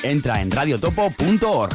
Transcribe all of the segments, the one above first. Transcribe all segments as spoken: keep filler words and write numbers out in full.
Entra en radiotopo punto org.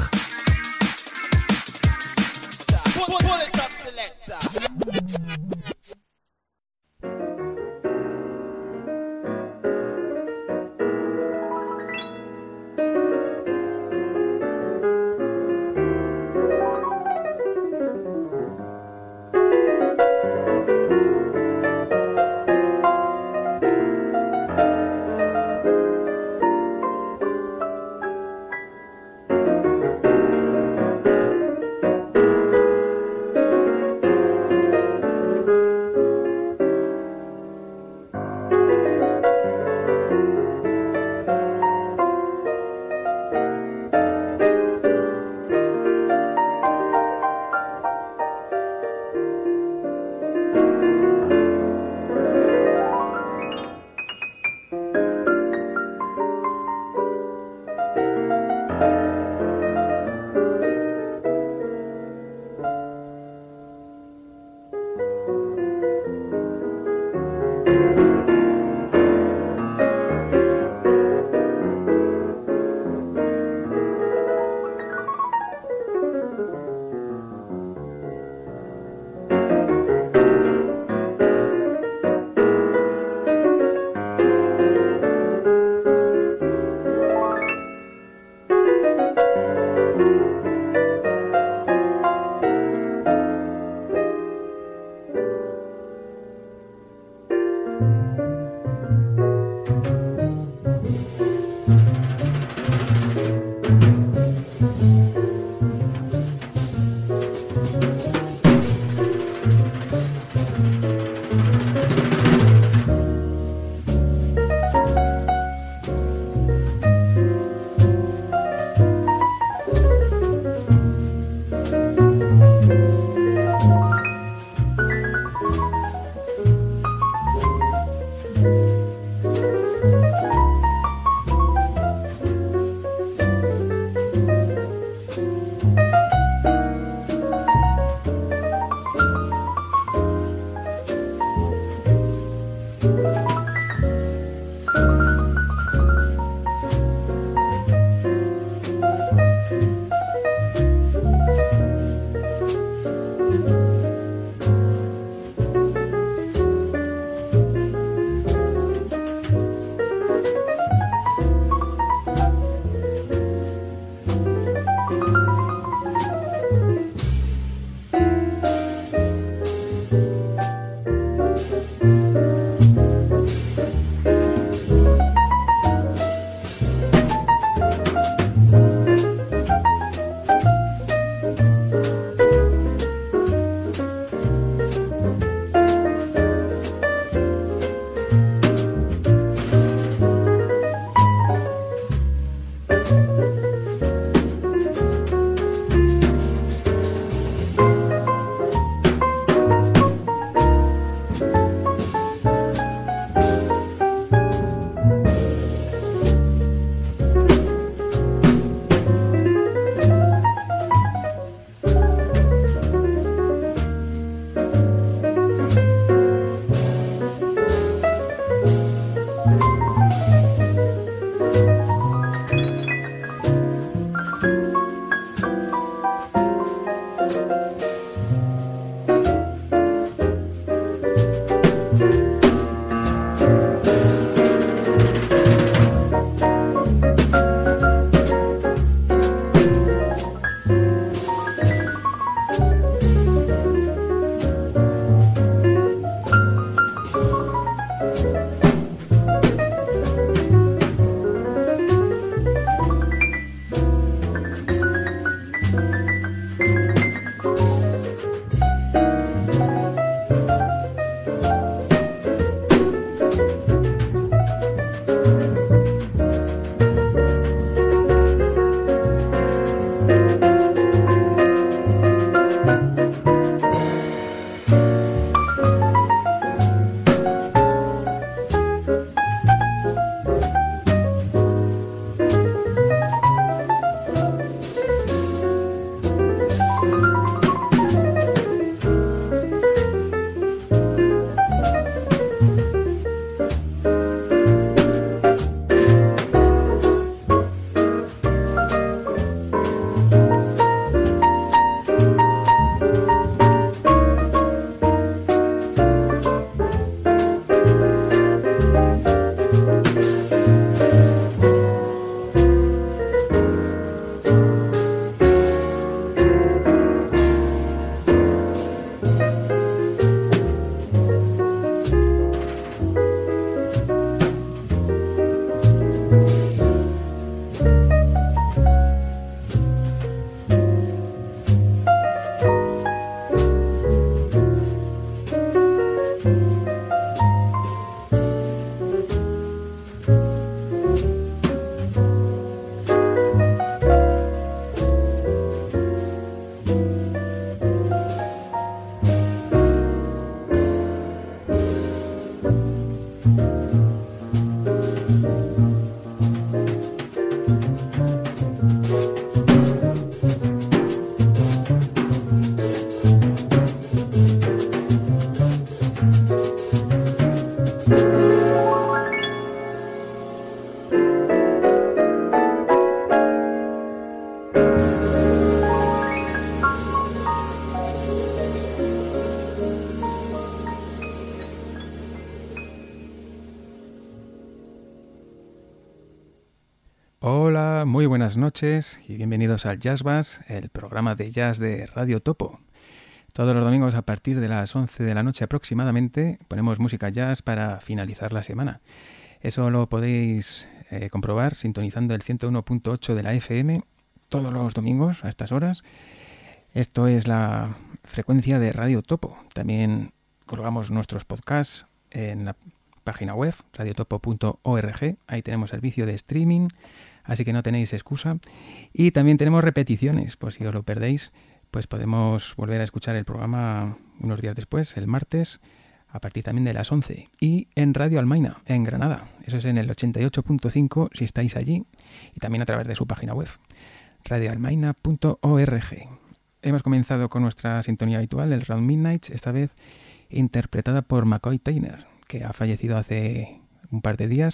Hola, muy buenas noches y bienvenidos al Jazz Bass, el programa de jazz de Radio Topo. Todos los domingos a partir de las once de la noche aproximadamente ponemos música jazz para finalizar la semana. Eso lo podéis eh, comprobar sintonizando el ciento uno punto ocho de la F M todos los domingos a estas horas. Esto es la frecuencia de Radio Topo. También colgamos nuestros podcasts en la página web radiotopo punto org. Ahí tenemos servicio de streaming, así que no tenéis excusa. Y también tenemos repeticiones, por si os lo perdéis, pues podemos volver a escuchar el programa unos días después, el martes, a partir también de las once. Y en Radio Almaina, en Granada. Eso es en el ochenta y ocho punto cinco si estáis allí. Y también a través de su página web, radio almaina punto org. Hemos comenzado con nuestra sintonía habitual, el Round Midnight, esta vez interpretada por McCoy Tyner, que ha fallecido hace un par de días.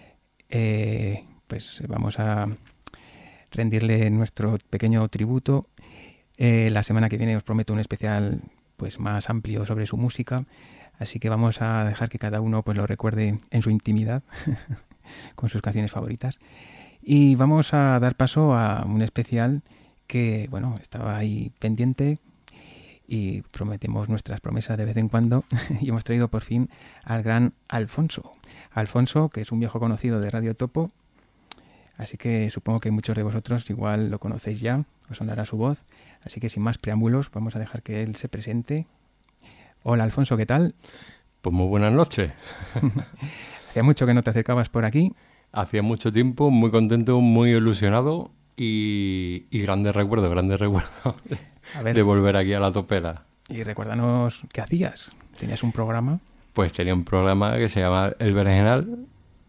Eh, pues vamos a rendirle nuestro pequeño tributo. Eh, la semana que viene os prometo un especial pues más amplio sobre su música, así que vamos a dejar que cada uno pues lo recuerde en su intimidad con sus canciones favoritas. Y vamos a dar paso a un especial que, bueno, estaba ahí pendiente y prometemos nuestras promesas de vez en cuando y hemos traído por fin al gran Alfonso. Alfonso, que es un viejo conocido de Radio Topo, así que supongo que muchos de vosotros igual lo conocéis ya, os sonará su voz, así que sin más preámbulos vamos a dejar que él se presente. Hola Alfonso, ¿qué tal? Pues muy buenas noches. Hacía mucho que no te acercabas por aquí. Hacía mucho tiempo, muy contento, muy ilusionado y, y grandes recuerdos, grandes recuerdos a ver, de volver aquí a la topera. Y recuérdanos, ¿qué hacías? ¿Tenías un programa? Pues tenía un programa que se llama El Berenjenal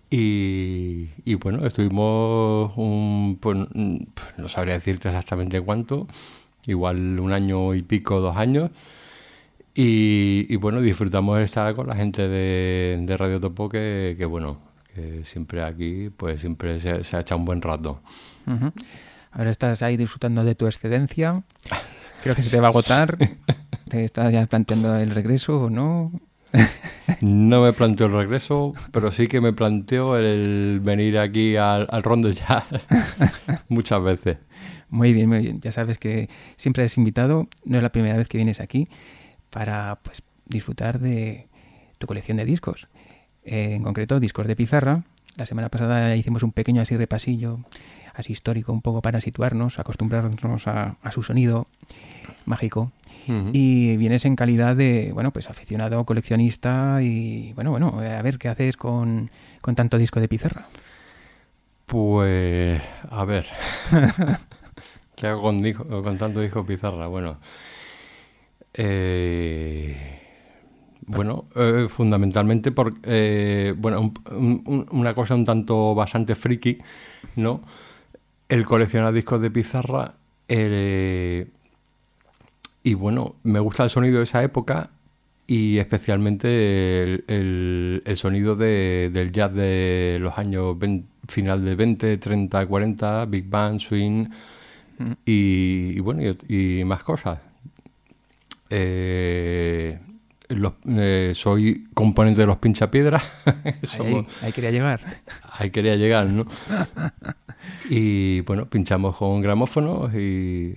y, y bueno, estuvimos un, pues, no sabría decirte exactamente cuánto, igual un año y pico, dos años. Y, y bueno, disfrutamos de estar con la gente de, de Radio Topo que, que bueno, que siempre aquí, pues siempre se, se ha echado un buen rato. Uh-huh. Ahora estás ahí disfrutando de tu excedencia. Creo que se te va a agotar. ¿Te estás ya planteando el regreso o no? No me planteo el regreso, pero sí que me planteo el venir aquí al, al Rondo Jazz muchas veces. Muy bien, muy bien. Ya sabes que siempre eres invitado. No es la primera vez que vienes aquí para pues disfrutar de tu colección de discos. Eh, en concreto, discos de pizarra. La semana pasada hicimos un pequeño así repasillo, así histórico, un poco para situarnos, acostumbrarnos a, a su sonido mágico. Uh-huh. Y vienes en calidad de, bueno, pues aficionado, coleccionista y, bueno, bueno, a ver, ¿qué haces con, con tanto disco de pizarra? Pues, a ver, ¿qué hago con, disco, con tanto disco de pizarra? Bueno, eh... Bueno, eh, fundamentalmente por eh, bueno, un, un, una cosa un tanto bastante friki, ¿no? El coleccionar discos de pizarra eh, y bueno, me gusta el sonido de esa época y especialmente el, el, el sonido de, del jazz de los años veinte, final de veinte, treinta, cuarenta, Big Band, Swing mm. y, y bueno, y, y más cosas. Eh... Los, eh, soy componente de los Pinchapiedras. Ahí, ahí quería llegar. Ahí quería llegar, ¿no? Y bueno, pinchamos con gramófonos y...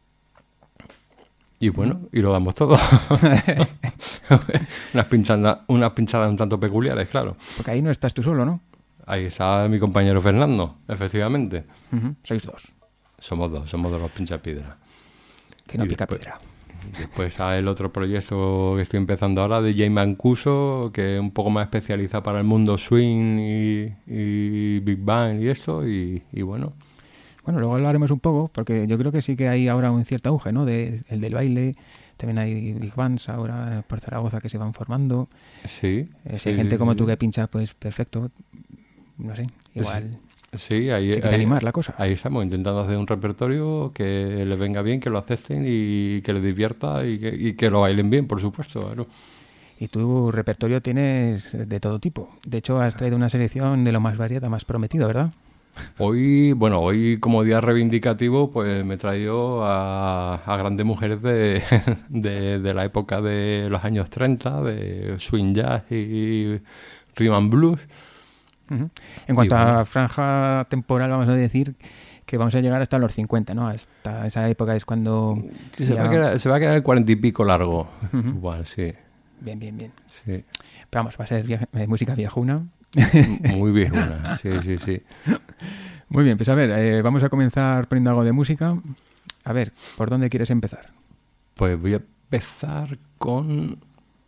Y bueno, y lo damos todo. unas, pinchadas, unas pinchadas un tanto peculiares, claro. Porque ahí no estás tú solo, ¿no? Ahí está mi compañero Fernando, efectivamente. Uh-huh. Sois dos. Somos dos, somos de los Pinchapiedras. Que no y pica después, piedra. Después hay el otro proyecto que estoy empezando ahora de Jay Mancuso, que es un poco más especializado para el mundo swing y, y Big Bang y eso, y, y bueno. Bueno, luego hablaremos un poco, porque yo creo que sí que hay ahora un cierto auge, ¿no? De, el del baile, también hay Big Bands ahora por Zaragoza que se van formando. Sí. Eh, si sí hay gente sí, como sí. tú que pincha, pues perfecto, no sé, igual... Sí, ahí, Se quiere ahí, animar la cosa. Ahí estamos intentando hacer un repertorio que les venga bien, que lo acepten y que les divierta y que, y que lo bailen bien, por supuesto. Claro. Y tu repertorio tienes de todo tipo. De hecho, has traído una selección de lo más variada, más prometido, ¿verdad? Hoy, bueno, hoy como día reivindicativo, pues me he traído a, a grandes mujeres de, de, de la época de los años treinta, de swing jazz y rhythm and blues. Uh-huh. En cuanto y, a bueno, franja temporal, vamos a decir que vamos a llegar hasta los cincuenta, ¿no? Hasta esa época es cuando... Se, ya... va, a quedar, se va a quedar el cuarenta y pico largo. Uh-huh. Igual, sí. Bien, bien, bien. Sí. Pero vamos, va a ser vieja, eh, música viejuna. Muy viejuna, sí, sí, sí. Muy bien, pues a ver, eh, vamos a comenzar poniendo algo de música. A ver, ¿por dónde quieres empezar? Pues voy a empezar con...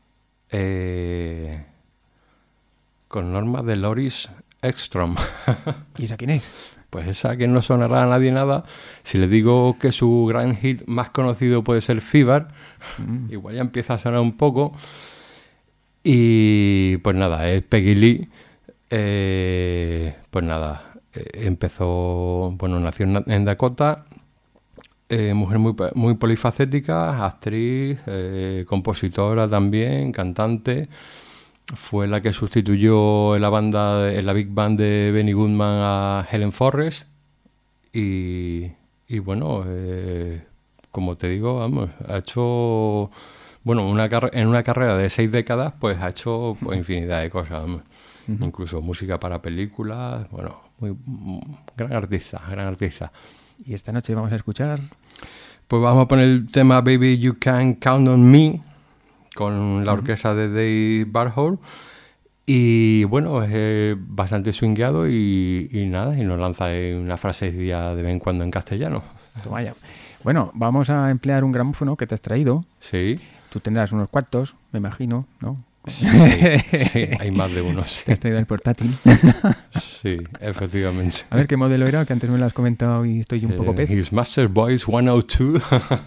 Eh, con Norma de Loris Ekstrom. ¿Y esa quién es? Pues esa que no sonará a nadie nada. Si le digo que su gran hit más conocido puede ser Fever, mm. igual ya empieza a sonar un poco. Y pues nada, es Peggy Lee. Eh, pues nada, eh, empezó, bueno, nació en Dakota. Eh, mujer muy, muy polifacética, actriz, eh, compositora también, cantante. Fue la que sustituyó en la banda, en la big band de Benny Goodman a Helen Forrest. Y, y bueno, eh, como te digo, vamos, ha hecho, bueno, una en una carrera de seis décadas, pues ha hecho pues, infinidad de cosas, vamos. Uh-huh. Incluso música para películas, bueno, muy, muy, gran artista, gran artista. Y esta noche vamos a escuchar... Pues vamos a poner el tema Baby You Can Count on Me, con la orquesta de Dave Barhol. Y bueno, es eh, bastante swingueado y, y nada, y nos lanza una frase de vez en cuando en castellano. Vaya. Bueno, vamos a emplear un gramófono que te has traído. Sí. Tú tendrás unos cuantos, me imagino, ¿no? Sí, sí, hay más de uno. Sí. Te has traído el portátil. Sí, efectivamente. A ver, ¿qué modelo era? Que antes me lo has comentado y estoy un poco pez. Eh, His Master Voice ciento dos.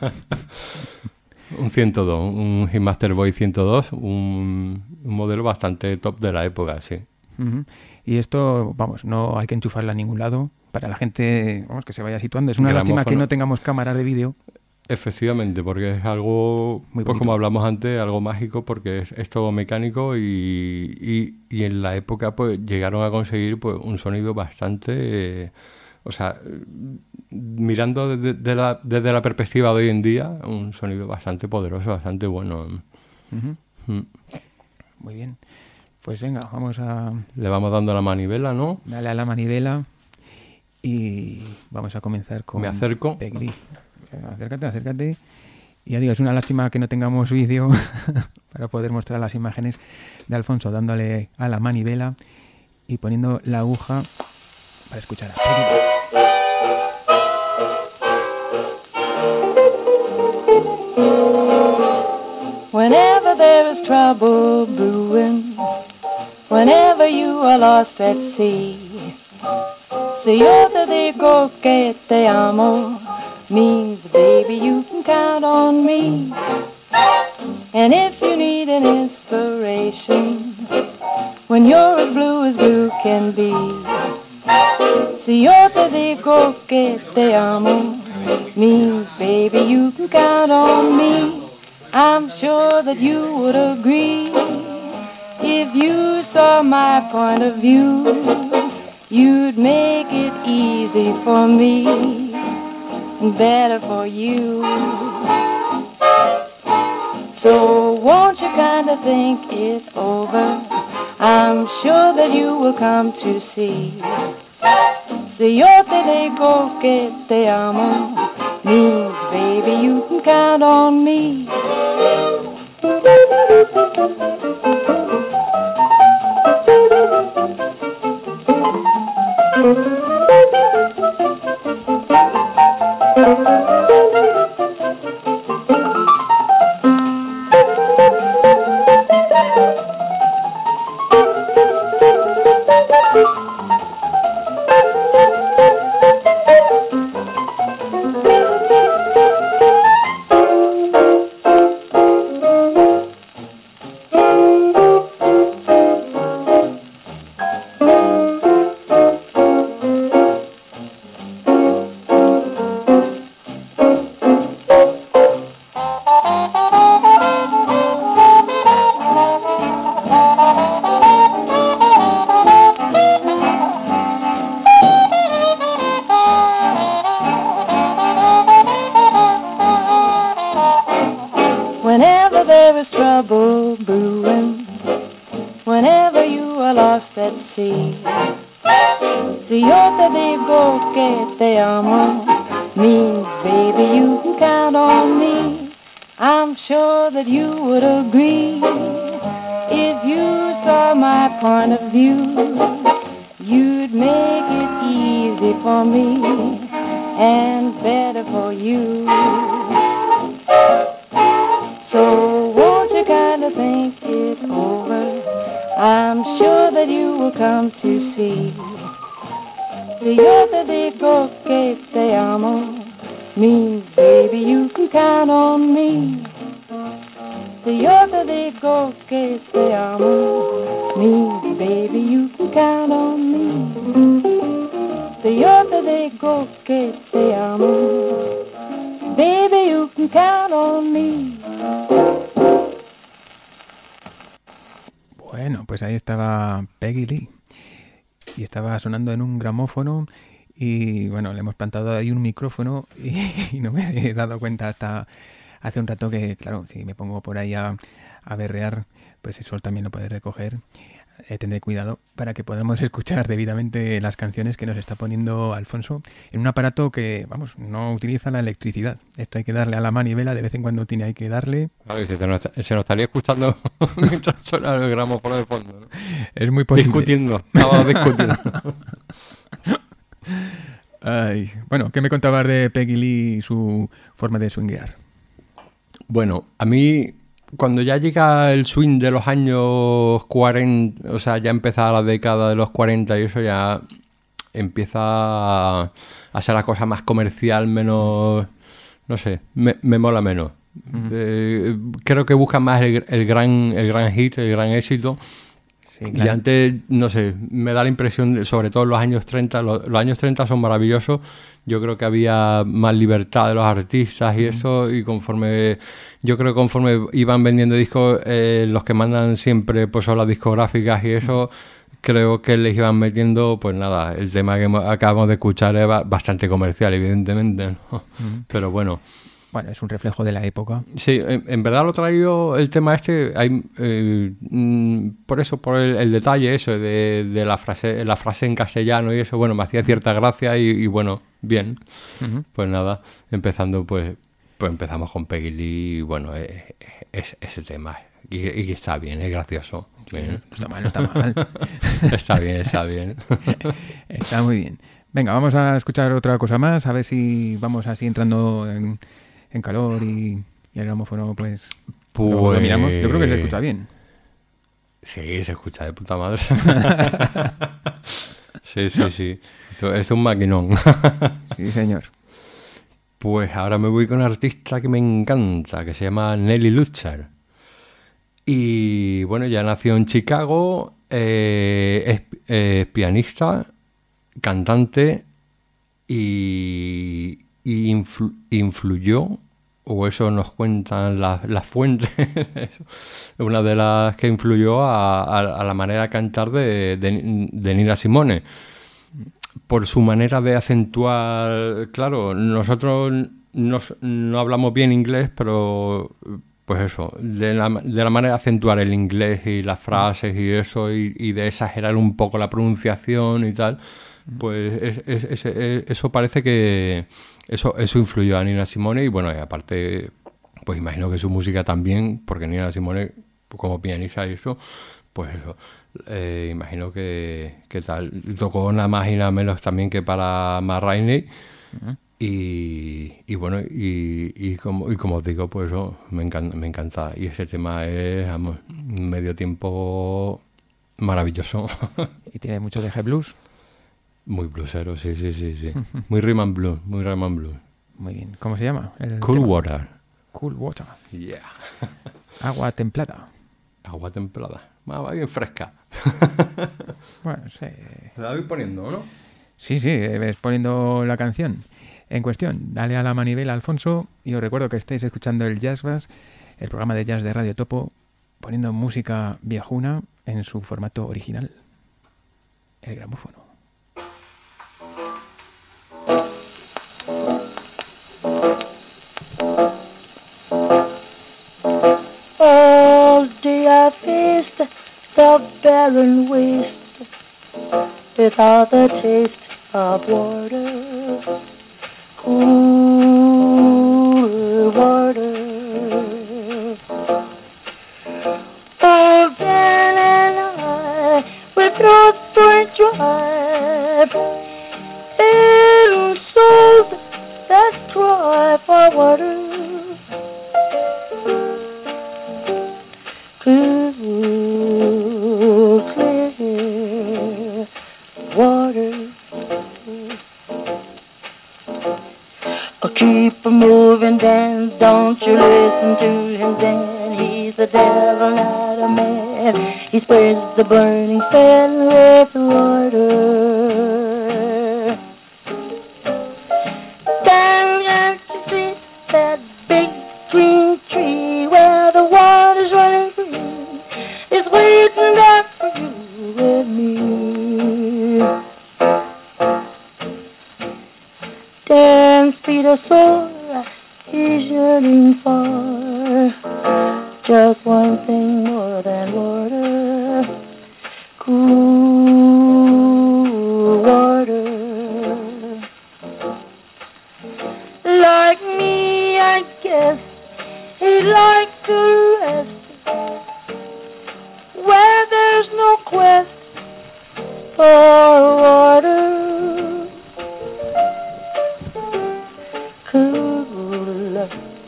Un ciento dos, un His Master Voice ciento dos, un, un modelo bastante top de la época, sí. Uh-huh. Y esto, vamos, no hay que enchufarla a ningún lado. Para la gente, vamos, que se vaya situando. Es una Gramófono. Lástima que no tengamos cámaras de vídeo. Efectivamente, porque es algo, muy pues como hablamos antes, algo mágico, porque es, es todo mecánico y, y, y en la época pues llegaron a conseguir pues un sonido bastante, eh, o sea, mirando desde, de la, desde la perspectiva de hoy en día, un sonido bastante poderoso, bastante bueno. Uh-huh. Mm. Muy bien. Pues venga, vamos a... Le vamos dando la manivela, ¿no? Dale a la manivela y vamos a comenzar con... Me acerco. Peggy. Acércate, acércate. Y ya digo, es una lástima que no tengamos vídeo para poder mostrar las imágenes de Alfonso dándole a la manivela y poniendo la aguja para escuchar a Peggy. Whenever there is trouble brewing, whenever you are lost at sea, si yo te digo que te amo, means, baby, you can count on me. And if you need an inspiration, when you're as blue as blue can be, si yo te digo que te amo, means, baby, you can count on me. I'm sure that you would agree, if you saw my point of view, you'd make it easy for me, better for you. So won't you kind of think it over? I'm sure that you will come to see. Si yo te digo que te amo, means, baby, you can count on me. te amo means, baby, you can count on me. I'm sure that you would agree if you saw my point of view. You'd make it easy for me and better for you. So won't you kind of think it over? I'm sure that you will come to see. Si yo te digo que te amo means, baby, you can count on me. Si yo te digo que te amo means, baby, you can count on me. Si yo te digo que te amo, baby, you can count on me. Bueno, pues ahí estaba Peggy Lee y estaba sonando en un gramófono y bueno, le hemos plantado ahí un micrófono y, y no me he dado cuenta hasta hace un rato que, claro, si me pongo por ahí a, a berrear, pues eso también lo puede recoger. Eh, tendré cuidado para que podamos escuchar debidamente las canciones que nos está poniendo Alfonso en un aparato que, vamos, no utiliza la electricidad. Esto hay que darle a la manivela, de vez en cuando tiene hay que darle. Claro, se, nos, se nos estaría escuchando mientras suena el gramófono de fondo, ¿no? Es muy posible. Discutiendo, estamos discutiendo. Ay, bueno, ¿qué me contabas de Peggy Lee y su forma de swinguear? Bueno, a mí, cuando ya llega el swing de los años cuarenta, o sea, ya empieza la década de los cuarenta y eso ya empieza a, a ser la cosa más comercial, menos, no sé, me, me mola menos. Uh-huh. Eh, creo que buscan más el, el, gran, el gran hit, el gran éxito. Sí, claro. Y antes, no sé, me da la impresión, de, sobre todo en los años treinta, los, los años treinta son maravillosos. Yo creo que había más libertad de los artistas y mm. eso, y conforme, yo creo que conforme iban vendiendo discos, eh, los que mandan siempre pues son las discográficas y eso, mm. creo que les iban metiendo, pues nada, el tema que acabamos de escuchar es bastante comercial, evidentemente, ¿no? Mm. Pero bueno. Bueno, es un reflejo de la época. Sí, en, en verdad lo he traído el tema este, hay, eh, mm, por eso, por el, el detalle eso de, de la frase la frase en castellano y eso, bueno, me hacía cierta gracia y, y bueno, bien. Uh-huh. Pues nada, empezando pues, pues empezamos con Peggy Lee y bueno, eh, es, ese tema. Y, y está bien, es gracioso. Bien. No está mal, no está mal. Está bien, está bien. Está muy bien. Venga, vamos a escuchar otra cosa más, a ver si vamos así entrando en... en calor y, y el gramófono pues, pues... lo, lo miramos. Yo creo que se escucha bien. Sí, se escucha de puta madre. Sí, sí, sí. Esto, esto es un maquinón. Sí, señor. Pues ahora me voy con una artista que me encanta, que se llama Nelly Lutcher. Y bueno, ya nació en Chicago, eh, es eh, pianista, cantante y... y influ- influyó, o eso nos cuentan las, las fuentes, una de las que influyó a, a, a la manera de cantar de, de, de Nina Simone, por su manera de acentuar. Claro, nosotros nos, no hablamos bien inglés, pero pues eso, de la, de la manera de acentuar el inglés y las frases y eso, y, y de exagerar un poco la pronunciación y tal, pues es, es, es, es, eso parece que Eso, eso influyó a Nina Simone y bueno, y aparte, pues imagino que su música también, porque Nina Simone, como pianista y eso, pues eso, eh, imagino que, que tal, tocó nada más y nada menos también que para Ma Rainey. Uh-huh. y, y bueno, y, y, como, y como os digo, pues eso, me encanta, me encanta. Y ese tema es, vamos, medio tiempo maravilloso. ¿Y tiene mucho de G blues? Muy bluesero, sí, sí, sí, sí. Muy rhythm and blues, muy rhythm and blues. Muy bien. ¿Cómo se llama? El Cool tema? Water. Cool Water. Yeah. Agua templada. Agua templada. Va bien fresca. Bueno, sí. La voy poniendo, ¿no? Sí, sí, ves poniendo la canción en cuestión. Dale a la manivela, Alfonso, y os recuerdo que estáis escuchando el Jazz Bass, el programa de jazz de Radio Topo, poniendo música viajuna en su formato original, el gramófono. All day I faced the barren waste without the taste of water. cool water. Oh, Dan and I, with throats were dry, and souls that cry for water. Cool, clear water. Oh, keep moving, Dan, don't you listen to him, Dan. He's the devil, not a man. He spreads the burning sand with water. Dan, can't you see that big green tree where the water's running free? It's waiting there for you and me. Dan's feet are sore, he's yearning for just one thing more than water, cool water. Like me, I guess he'd like to rest where there's no quest for water. Cool,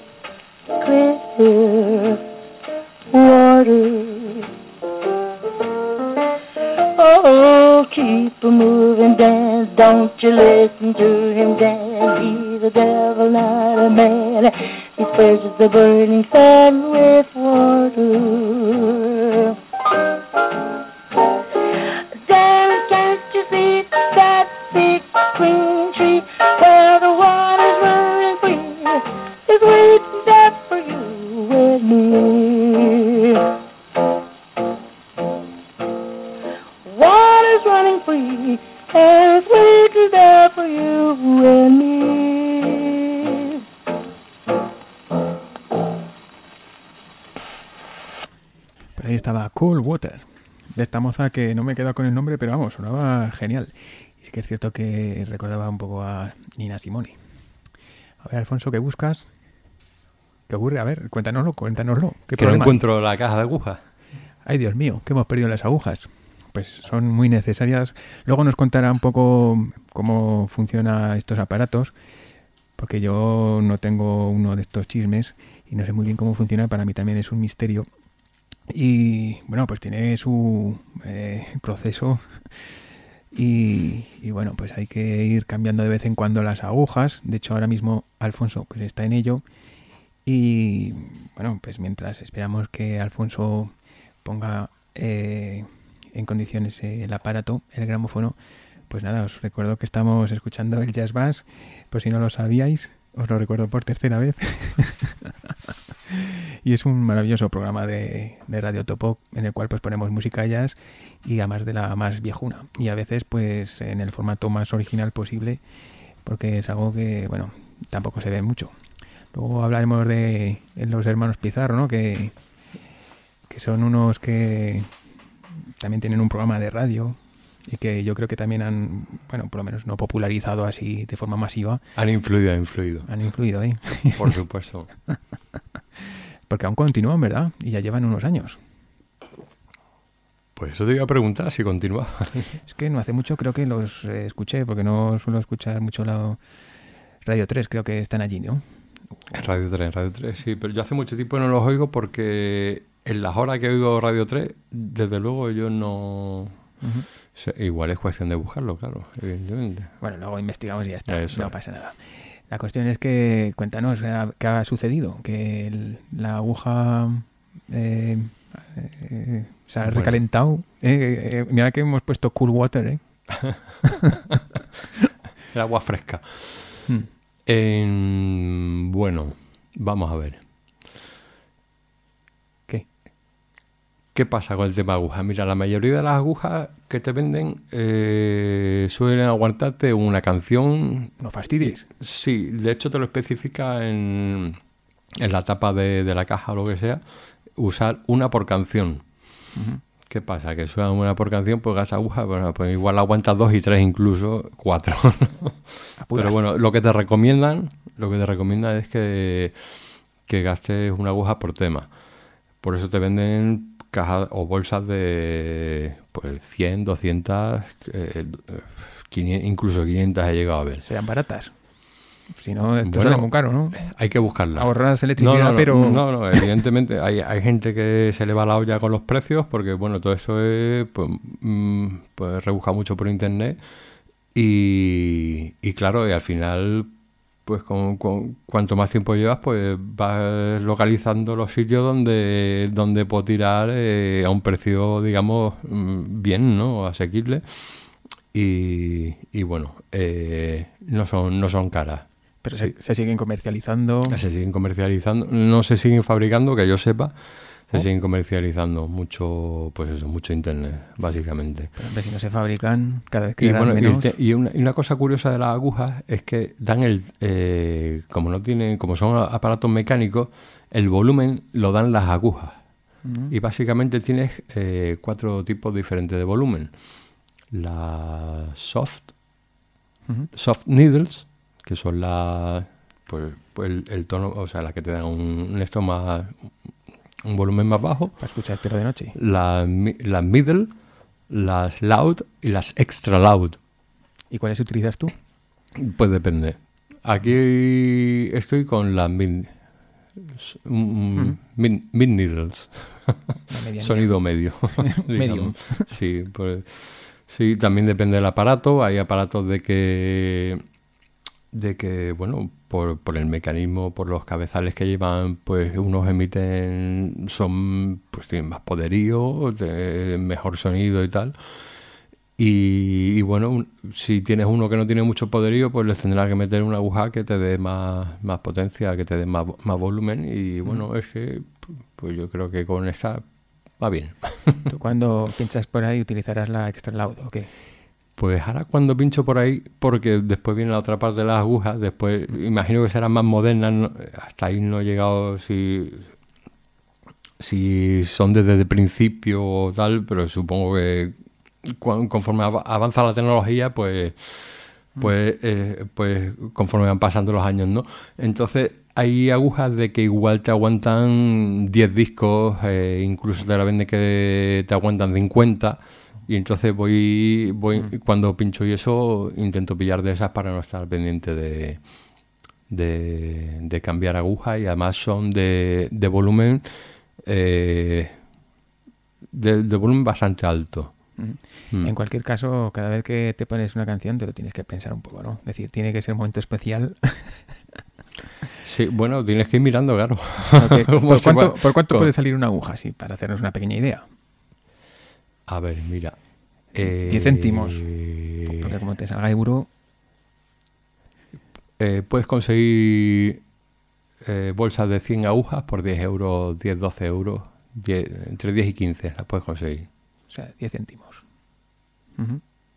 clear water. Oh, keep moving, Dan, don't you listen to him, Dan. He's the devil, not a man. He spreads the burning sand with water. Dan, can't you see that big green tree where the water's running free? It's waiting there for you and me. Water's running free, and it's waiting there for you and me. Por ahí estaba Cool Water, de esta moza que no me he quedado con el nombre, pero vamos, sonaba genial. Y sí que es cierto que recordaba un poco a Nina Simone. A ver, Alfonso, ¿qué buscas? ¿Qué ocurre? A ver, cuéntanoslo, cuéntanoslo. ¿Qué Que no problema? encuentro la caja de agujas. Ay, Dios mío, que hemos perdido las agujas. Pues son muy necesarias. Luego nos contará un poco cómo funcionan estos aparatos, porque yo no tengo uno de estos chismes y no sé muy bien cómo funciona. Para mí también es un misterio. Y bueno, pues tiene su eh, proceso y, y bueno, pues hay que ir cambiando de vez en cuando las agujas. De hecho, ahora mismo Alfonso pues está en ello. Y bueno, pues mientras esperamos que Alfonso ponga eh, en condiciones el aparato, el gramófono, pues nada, os recuerdo que estamos escuchando el Jazz Bass, por si no lo sabíais, os lo recuerdo por tercera vez. Y es un maravilloso programa de, de Radio Topo en el cual pues ponemos música jazz y además de la más viejuna y a veces pues en el formato más original posible, porque es algo que bueno, tampoco se ve mucho. Luego hablaremos de los hermanos Pizarro, ¿no? Que, que son unos que también tienen un programa de radio y que yo creo que también han, bueno, por lo menos no popularizado así de forma masiva. Han influido, han influido. Han influido ahí. Por supuesto. Porque aún continúan, ¿verdad? Y ya llevan unos años. Pues eso te iba a preguntar si continúa. Es que no hace mucho creo que los eh, escuché, porque no suelo escuchar mucho la Radio tres, creo que están allí, ¿no? Radio tres, Radio tres, sí, pero yo hace mucho tiempo no los oigo porque en las horas que oigo Radio tres, desde luego yo no... Uh-huh. O sea, igual es cuestión de buscarlo, claro, evidentemente. Bueno, luego investigamos y ya está, Eso. No pasa nada. La cuestión es que, cuéntanos, ¿qué ha sucedido? Que el, la aguja eh, eh, se ha bueno. recalentado. Eh, eh, mira que hemos puesto cool water, ¿eh? El agua fresca. Hmm. Eh, bueno, vamos a ver. ¿Qué? ¿Qué pasa con el tema de agujas? Mira, la mayoría de las agujas que te venden eh, suelen aguantarte una canción. No fastidies. Sí, de hecho te lo especifica en, en la tapa de, de la caja o lo que sea, usar una por canción. Uh-huh. ¿qué pasa? Que suena una por canción, pues gas aguja, bueno, pues igual aguantas dos y tres, incluso cuatro. Pero bueno, lo que te recomiendan, lo que te recomiendan es que, que gastes una aguja por tema. Por eso te venden cajas o bolsas de pues cien, doscientas, eh, quinientas, incluso quinientas he llegado a ver. Sean baratas. Si no, esto bueno, sale muy caro, ¿no? Hay que buscarla. Ahorras electricidad, no, no, no, pero... No, no, evidentemente hay, hay gente que se le va la olla con los precios porque, bueno, todo eso es... Pues, mm, pues rebusca mucho por internet y, y claro, y al final, pues con, con cuanto más tiempo llevas, pues vas localizando los sitios donde, donde puedo tirar eh, a un precio, digamos, bien, ¿no? Asequible. Y, y bueno, eh, no son, no son caras. Pero se, se siguen comercializando. Se siguen comercializando. No se siguen fabricando, que yo sepa. Se ¿Oh? siguen comercializando mucho, pues eso, mucho internet, básicamente. Pero hombre, si no se fabrican, cada vez que y bueno, menos... Y, y, una, y una cosa curiosa de las agujas es que dan el, eh, como no tienen, como son aparatos mecánicos, el volumen lo dan las agujas. Uh-huh. Y básicamente tienes eh, cuatro tipos diferentes de volumen. La soft, uh-huh. soft needles, que son las, pues, pues el, el tono, o sea, las que te dan un, un esto más, un volumen más bajo. Para escuchártelo de noche. Las la middle, las loud y las extra loud. ¿Y cuáles utilizas tú? Pues depende. Aquí estoy con las mid, um, uh-huh. mid, mid needles. Sonido medio. Medio. Sí, pues, sí, también depende del aparato. Hay aparatos de que de que, bueno, por, por el mecanismo, por los cabezales que llevan, pues unos emiten, son, pues tienen más poderío, de mejor sonido y tal. Y, y bueno, un, si tienes uno que no tiene mucho poderío, pues les tendrás que meter una aguja que te dé más, más potencia, que te dé más, más volumen. Y bueno, mm. ese, pues yo creo que con esa va bien. ¿Tú cuando pinchas por ahí utilizarás la extra loud o qué? Pues ahora cuando pincho por ahí, porque después viene la otra parte de las agujas, después imagino que serán más modernas, no, hasta ahí no he llegado si, si son desde el principio o tal, pero supongo que conforme avanza la tecnología, pues, pues, eh, pues conforme van pasando los años, ¿no? Entonces hay agujas de que igual te aguantan diez discos, eh, incluso te la venden que te aguantan cincuenta. Y entonces voy, voy mm. cuando pincho y eso, intento pillar de esas para no estar pendiente de, de, de cambiar aguja. Y además son de, de volumen eh, de, de volumen bastante alto. Mm. Mm. En cualquier caso, cada vez que te pones una canción te lo tienes que pensar un poco, ¿no? Es decir, tiene que ser un momento especial. Sí, bueno, tienes que ir mirando, claro. Okay. ¿Por, cuánto, ¿Por cuánto puede salir una aguja? Sí, para hacernos una pequeña idea. A ver, mira. Eh, diez céntimos. Porque como te salga euro... Eh, puedes conseguir eh, bolsas de cien agujas por diez euros, diez, doce euros. diez, entre diez y quince las puedes conseguir. O sea, diez céntimos. Uh-huh.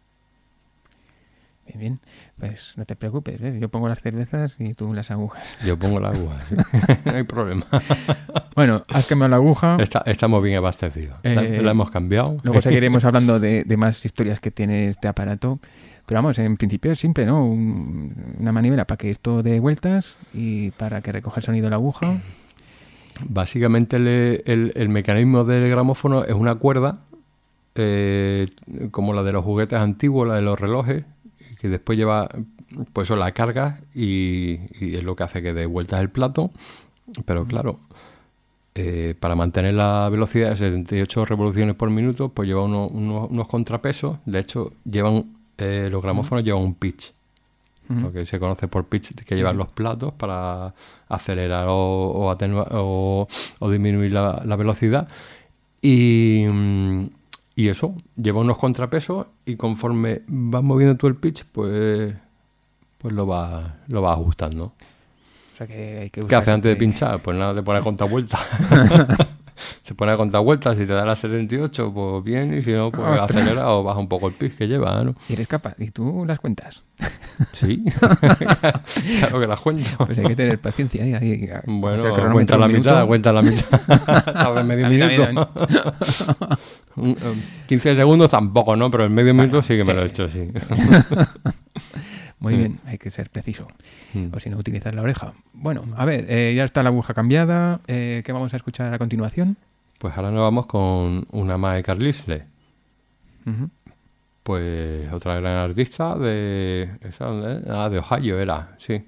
Bien, bien. Pues no te preocupes, ¿ves? Yo pongo las cervezas y tú las agujas. Yo pongo las agujas, ¿sí? No hay problema. Bueno, has cambiado la aguja. Está, estamos bien abastecidos. Eh, la, la hemos cambiado. Luego seguiremos hablando de, de más historias que tiene este aparato. Pero vamos, en principio es simple, ¿no? Un, una manivela para que esto dé vueltas y para que recoja el sonido de la aguja. Básicamente el, el, el mecanismo del gramófono es una cuerda, eh, como la de los juguetes antiguos, la de los relojes, que después lleva, pues eso la cargas y, y es lo que hace que dé vueltas el plato. Pero claro, eh, para mantener la velocidad de setenta y ocho revoluciones por minuto, pues lleva uno, uno, unos contrapesos. De hecho, llevan eh, los gramófonos uh-huh. llevan un pitch, uh-huh. lo que se conoce por pitch, que sí. llevan los platos para acelerar o, o, atenua, o, o disminuir la, la velocidad. Y... Y eso, lleva unos contrapesos y conforme vas moviendo tú el pitch, pues, pues lo vas lo vas ajustando. O sea que hay que ¿Qué haces antes de pinchar? Pues nada, te pone a contar vueltas. Te pone a contar vueltas, si te da las setenta y ocho, pues bien, y si no, pues ¡ostras! Acelera o baja un poco el pitch que lleva, ¿no? ¿Y eres capaz? ¿Y tú las cuentas? Sí, claro que las cuento. Pues hay que tener paciencia ahí. ahí bueno, o sea, cuenta la mitad, cuenta la mitad. Tarda medio minuto. Un, um, quince segundos tampoco, ¿no? Pero en medio minuto sí que me sí. lo he hecho, sí. Muy Mm. bien, hay que ser preciso. Mm. O si no, utilizar la oreja. Bueno, a ver, eh, ya está la aguja cambiada. Eh, ¿Qué vamos a escuchar a continuación? Pues ahora nos vamos con una Mae Carlisle. Uh-huh. Pues otra gran artista de... ¿esa dónde es? Ah, de Ohio era, sí.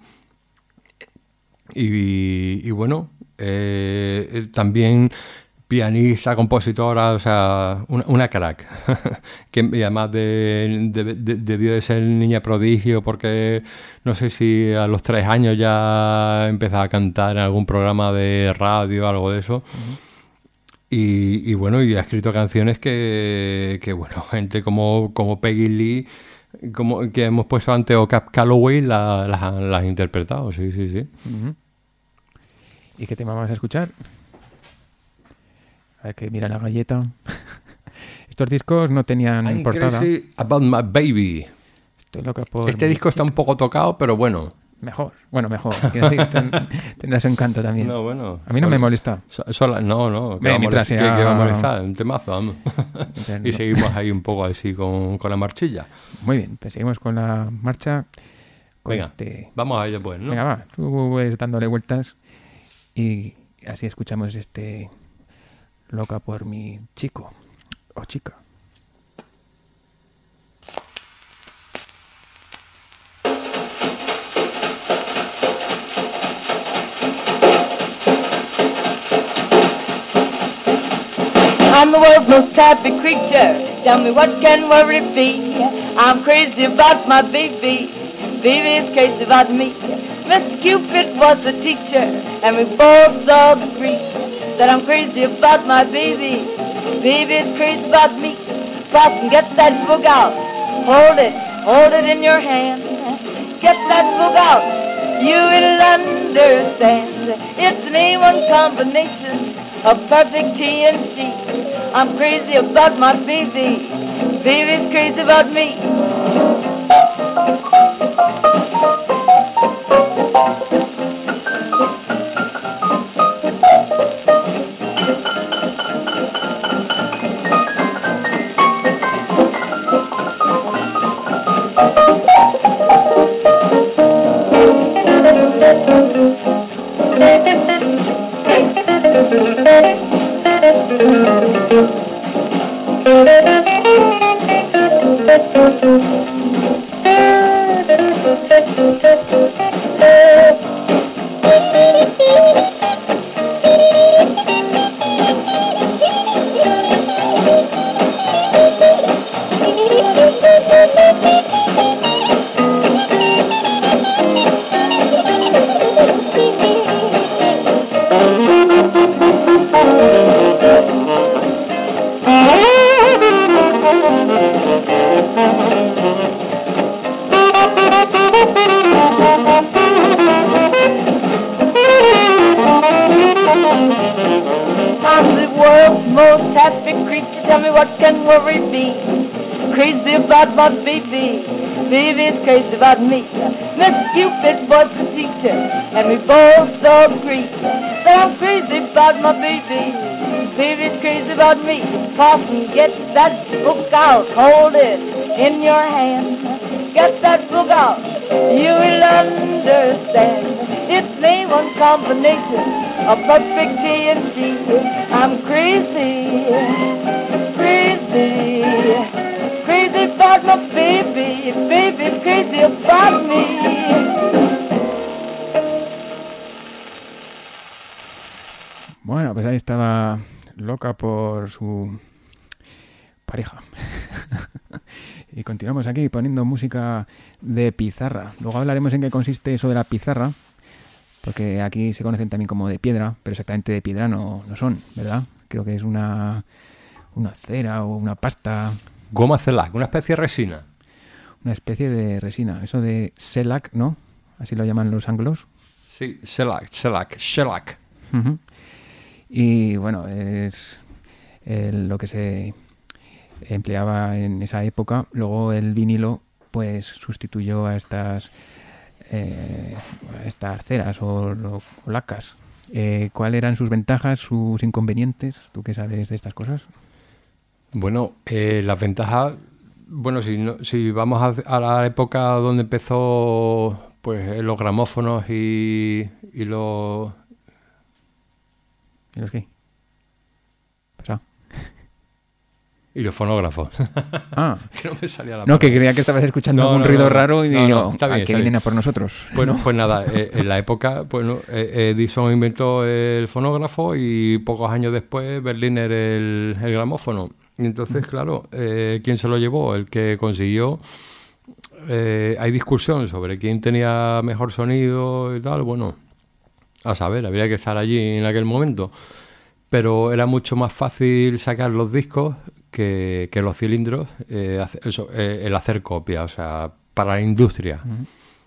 Y, y bueno, eh, también pianista, compositora, o sea, una, una crack. que, y además de, de, de, debió de ser niña prodigio porque no sé si a los tres años ya empezaba a cantar en algún programa de radio o algo de eso. Uh-huh. Y, y bueno, y ha escrito canciones que, que bueno, gente como, como Peggy Lee, como que hemos puesto antes, o Cab Calloway, las la, la han interpretado, sí, sí, sí. Uh-huh. ¿Y qué tema vamos a escuchar? A ver, que mira la galleta. Estos discos no tenían I'm portada. Crazy About My Baby. Estoy loca por este disco está un poco tocado, pero bueno. Mejor, bueno, mejor. Quiero decir, ten, tendrá su encanto también. No, bueno. A mí no solo, me molesta. So, solo, no, no. Que, va, molest, sea... que, que va a molestar, un temazo, vamos. Entonces, y no. seguimos ahí un poco así con, con la marchilla. Muy bien, pues seguimos con la marcha. Con Venga, este... vamos a ello pues, ¿no? Venga, va, tú ves dándole vueltas y así escuchamos este Loca por mi chico o chica. I'm the world's most happy creature. Tell me what can worry be? I'm crazy about my baby. Baby's crazy about me. Mister Cupid was a teacher, and we both all agree that I'm crazy about my baby. Baby's crazy about me. Pop and get that book out. Hold it, hold it in your hand. Get that book out. You will understand. It's an A one combination of perfect T and C. I'm crazy about my baby. Baby's crazy about me. About my baby, baby's crazy about me. Mister Cupid was the teacher, and we both agree that I'm crazy about my baby. Baby's crazy about me. Parson, get that book out, hold it in your hand. Get that book out, you will understand. It's an A one combination of perfect T and C. I'm crazy, crazy. Crazy about my baby, baby's crazy about me. Bueno, pues ahí estaba loca por su pareja. Y continuamos aquí poniendo música de pizarra. Luego hablaremos en qué consiste eso de la pizarra, porque aquí se conocen también como de piedra, pero exactamente de piedra no, no son, ¿verdad? Creo que es una, una cera o una pasta... Goma shellac, una especie de resina. Una especie de resina. Eso de shellac, ¿no? Así lo llaman los anglos. Sí, shellac, shellac, shellac. Uh-huh. Y bueno, es eh, lo que se empleaba en esa época. Luego el vinilo pues sustituyó a estas eh, a estas ceras o, o, o lacas. Eh, ¿Cuáles eran sus ventajas, sus inconvenientes? ¿Tú qué sabes de estas cosas? Bueno, eh, las ventajas, bueno, si, no, si vamos a, a la época donde empezó pues los gramófonos y, y los... ¿Y los qué? Pasado. Y los fonógrafos. Ah, que no me salía la no, palabra. que creía que estabas escuchando No, algún no, ruido no, no. raro y No, digo, no, está bien, "Ah, que está vienen bien. a por nosotros". Bueno, ¿no? pues nada, eh, en la época, bueno, eh, Edison inventó el fonógrafo y pocos años después Berliner el, el gramófono. Y entonces, claro, eh, ¿quién se lo llevó? El que consiguió... Eh, hay discusión sobre quién tenía mejor sonido y tal. Bueno, a saber, habría que estar allí en aquel momento. Pero era mucho más fácil sacar los discos que, que los cilindros, eh, hace- eso, eh, el hacer copia, o sea, para la industria. Ujú.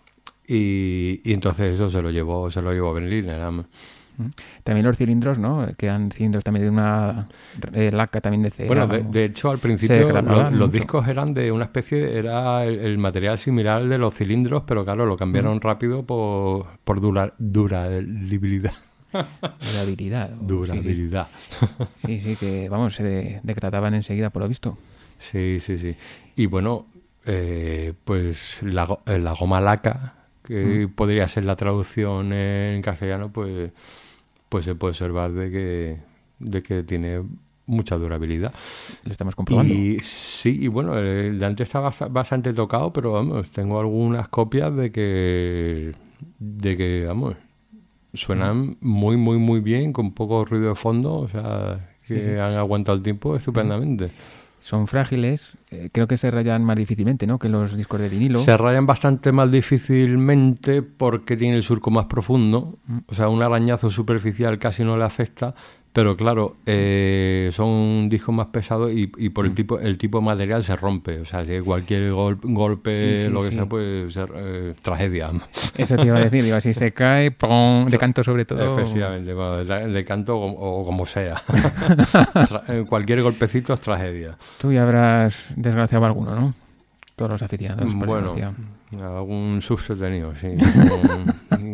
Y, y entonces eso se lo llevó, se lo llevó Berliner. Vamos. También los cilindros, ¿no? Que eran cilindros también de una eh, laca también de cera. Bueno, de, vamos. de hecho, al Se principio degradaban lo- los mucho. discos eran de una especie, era el, el material similar al de los cilindros, pero claro, lo cambiaron rápido por, por dura- durabilidad. Durabilidad. o- sí, sí. Durabilidad. Sí, sí, que vamos, se de- degradaban enseguida por lo visto. Sí, sí, sí. Y bueno, eh, pues la, go- eh, la goma laca, que podría ser la traducción en castellano, pues, pues se puede observar de que, de que tiene mucha durabilidad. Lo estamos comprobando. Y sí, y bueno, el de antes está bast- bastante tocado, pero vamos, tengo algunas copias de que, de que, vamos, suenan muy, muy, muy bien, con poco ruido de fondo, o sea, que Sí, sí. han aguantado el tiempo estupendamente. Son frágiles, eh, creo que se rayan más difícilmente, ¿no? Que los discos de vinilo. Se rayan bastante más difícilmente porque tiene el surco más profundo, o sea, un arañazo superficial casi no le afecta, pero claro, eh, son discos más pesados y, y por el tipo el tipo de material se rompe, o sea, si cualquier gol- golpe, Sí, sí, lo que sí. sea, pues ser, eh, tragedia. Eso te iba a decir, digo, si se cae, ¡pum! De canto sobre todo. Efectivamente, bueno, de, de canto o, o como sea. Tra- eh, cualquier golpecito es tragedia. Tú ya habrás desgraciado alguno, ¿no? Todos los aficionados, por Bueno, desgracia. algún susto he tenido, sí. Un-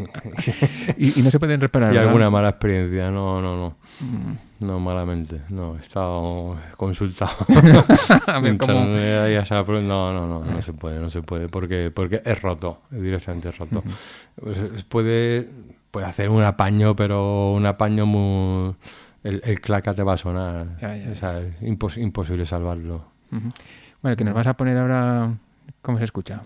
Y, y no se pueden reparar, Y ¿verdad? alguna mala experiencia, no, no, no. Mm. No, malamente, no, he estado consultado. A ver, ¿cómo? Internet, ya se la prueba. No, no, no, no se puede, no se puede, porque, porque es roto, es directamente roto. Pues, es- puede, puede hacer un apaño, pero un apaño muy... El, el claca te va a sonar, Ya, ya, o sea, es impos- imposible salvarlo. Ujú. Bueno, que nos vas a poner ahora... ¿Cómo se escucha?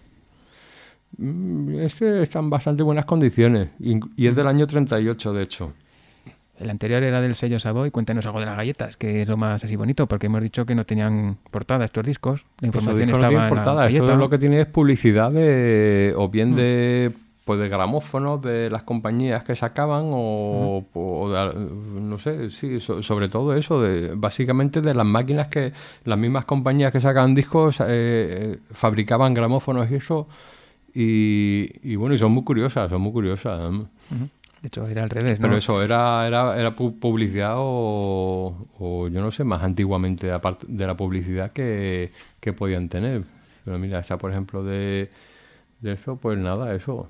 Mm, Es que está en bastante buenas condiciones, y, y es del año treinta y ocho, de hecho. El anterior era del sello Savoy. Cuéntanos algo de las galletas, que es lo más así bonito, porque hemos dicho que no tenían portada estos discos. La Esos información discos no estaba tienen en la portada, esto galleta. lo que tiene es publicidad de, o bien de, pues de gramófonos de las compañías que sacaban o, o de, no sé, sí, so- sobre todo eso, de, básicamente de las máquinas que las mismas compañías que sacaban discos eh, eh, fabricaban gramófonos y eso, y, y bueno, y son muy curiosas, son muy curiosas. ¿no? Ujú. De hecho, era al revés, ¿no? Pero eso, era, era, era pu- publicidad o, o yo no sé, más antiguamente, aparte de la publicidad que, que podían tener. Pero mira, esta, por ejemplo, de, de eso, pues nada, eso.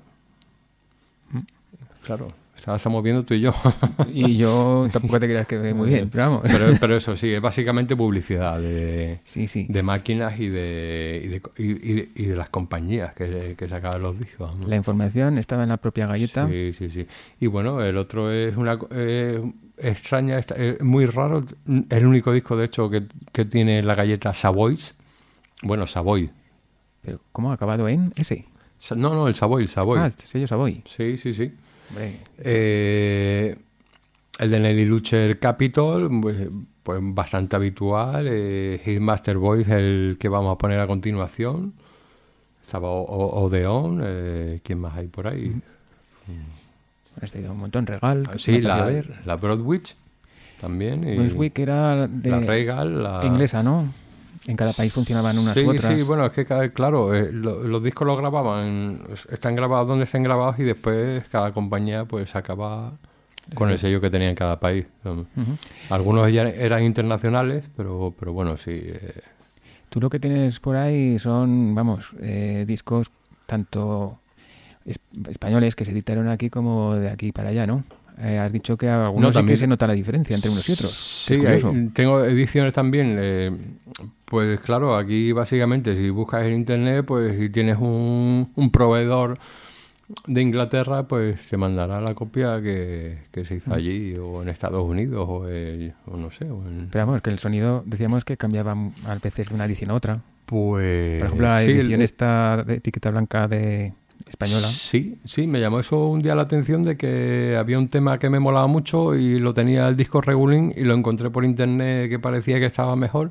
Claro, está- estamos viendo tú y yo. Y yo tampoco te creas que ve muy bien, pero vamos. pero, pero eso sí, es básicamente publicidad de, Sí, sí. de máquinas y de, y de, y, y de, y de las compañías que, que sacaban los discos. ¿no? La información estaba en la propia galleta. Sí, sí, sí. Y bueno, el otro es una co- eh, extraña, esta- es muy raro. El único disco, de hecho, que, que tiene la galleta Savoy's. Bueno, Savoy. Pero, ¿cómo ha acabado en ese? Sa- No, no, el Savoy, el Savoy. Ah, este sello Savoy. Sí, sí, sí. Hombre, Eh, el de Nelly Lucher Capitol, pues, pues bastante habitual. Eh, His Master Voice, el que vamos a poner a continuación. Estaba O- O- Odeon. Eh, ¿Quién más hay por ahí? este un montón. Regal. Ah, que sí, me pareció la, ver. la Broadwich también. y Brunswick era de la Regal, la inglesa, ¿no? En cada país funcionaban unas sí, u otras. Sí, bueno, es que cada- claro, eh, lo- los discos los grababan, están grabados donde estén grabados y después cada compañía pues sacaba con el sello que tenía en cada país. ¿no? Ujú. Algunos ya eran internacionales, pero, pero bueno, sí. eh, Tú lo que tienes por ahí son, vamos, eh, discos tanto es- españoles que se editaron aquí como de aquí para allá, ¿no? eh, has dicho que a algunos No, sí también- que se nota la diferencia entre unos y otros. Sí, Es curioso. hay- tengo ediciones también. eh, pues claro, aquí básicamente si buscas en internet, pues si tienes un, un proveedor de Inglaterra, pues te mandará la copia que, que se hizo allí, o en Estados Unidos, o, en- o no sé. O en, Pero vamos, que el sonido, decíamos que cambiaba a veces de una edición a otra. pues Por ejemplo, la sí, el- edición esta de etiqueta blanca de española. Sí, sí, me llamó eso un día la atención de que había un tema que me molaba mucho y lo tenía el disco regulín y lo encontré por internet que parecía que estaba mejor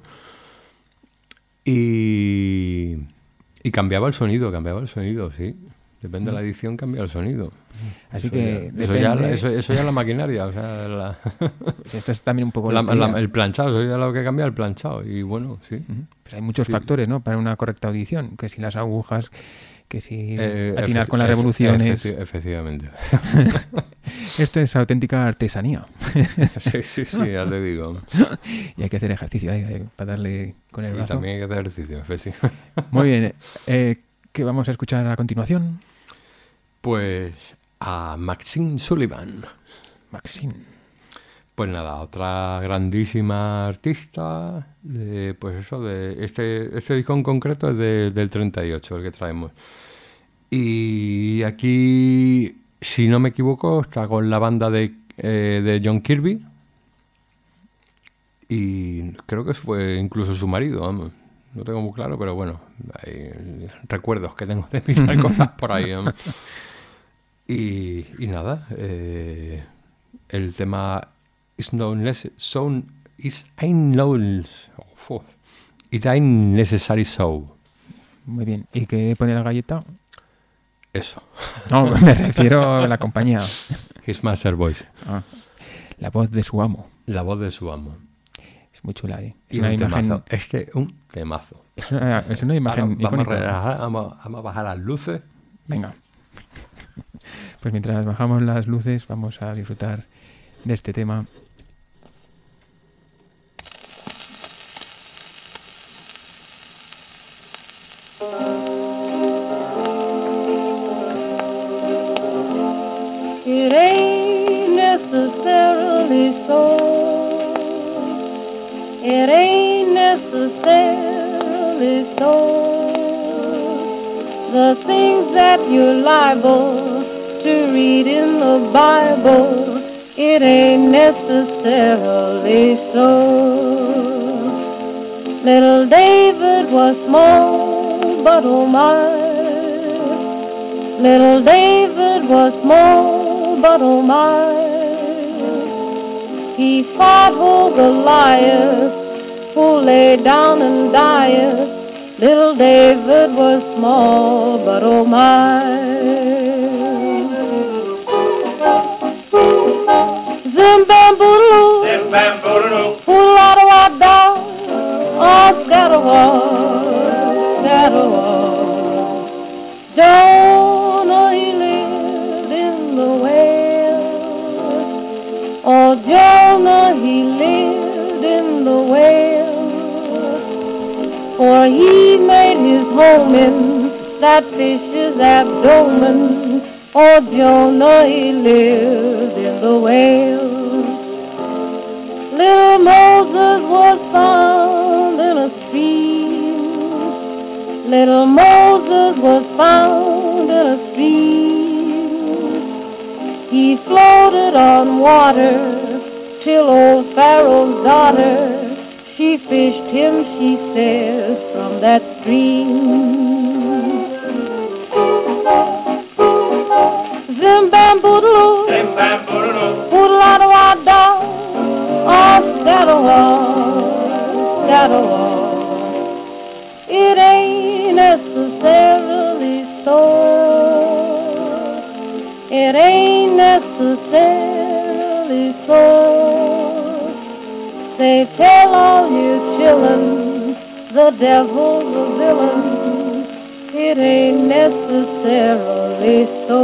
y, y cambiaba el sonido, cambiaba el sonido, sí. Depende de la edición, cambia el sonido. Así Eso que ya, eso, ya, depende- eso, eso ya es la maquinaria, o sea, la- Pues esto es también un poco la- lotería. la- el planchado, eso ya es lo que cambia el planchado y bueno, sí. Ujú. Pues hay muchos Sí. factores, ¿no? Para una correcta audición, que si las agujas, que si Eh, atinar efecti- con las efe- revoluciones. efecti- efectivamente. Esto es auténtica artesanía. sí, sí, sí, ya le digo. Y hay que hacer ejercicio ahí, eh, para darle con el Y brazo. también hay que hacer ejercicio, efectivamente. Muy bien. Eh, ¿Qué vamos a escuchar a continuación? Pues a Maxine Sullivan. Maxine. Pues nada, otra grandísima artista, de, pues eso, de este, este disco en concreto es de- del treinta y ocho, el que traemos. Y aquí, si no me equivoco, está con la banda de, eh, de John Kirby. Y creo que fue incluso su marido, vamos. No tengo muy claro, pero bueno, hay recuerdos que tengo de mirar cosas por ahí. vamos. Y, y nada, eh, el tema is no nece- so is ain't no oh, it ain't necessary so. Muy bien. ¿Y qué pone la galleta? Eso. No, me refiero a la compañía. His Master Voice. Ah, la voz de su amo. La voz de su amo. Es muy chula ahí. Es Y una un imagen, temazo. Este un temazo. es una, es una imagen Ahora vamos, a icónica. relajar, vamos, vamos a bajar las luces. Venga. Pues mientras bajamos las luces, vamos a disfrutar de este tema. It ain't necessarily so. It ain't necessarily so. The things that you're liable to read in the Bible, it ain't necessarily so. Little David was small, but oh my. Little David was small, but oh my. He fought old Goliath, who lay down and died. Little David was small, but oh my. Zimbabwe, Zimbabwe, Oolada-wada, oh Scatterwall, Scatterwall. Jonah, he lived in the whale. Oh, Jonah, he lived in the whale. For he made his home in that fish's abdomen. Oh, Jonah, he lived in the whale. Little Moses was found in a stream. Little Moses was found in a stream. He floated on water till old Pharaoh's daughter, she fished him, she says, from that stream. Zimbabwe, Zimbabwe, Oolada-wada, oh Scatterwall, Scatterwall. It ain't necessarily so. It ain't necessarily so. Say, tell all your children the devil's a villain. It ain't necessarily so.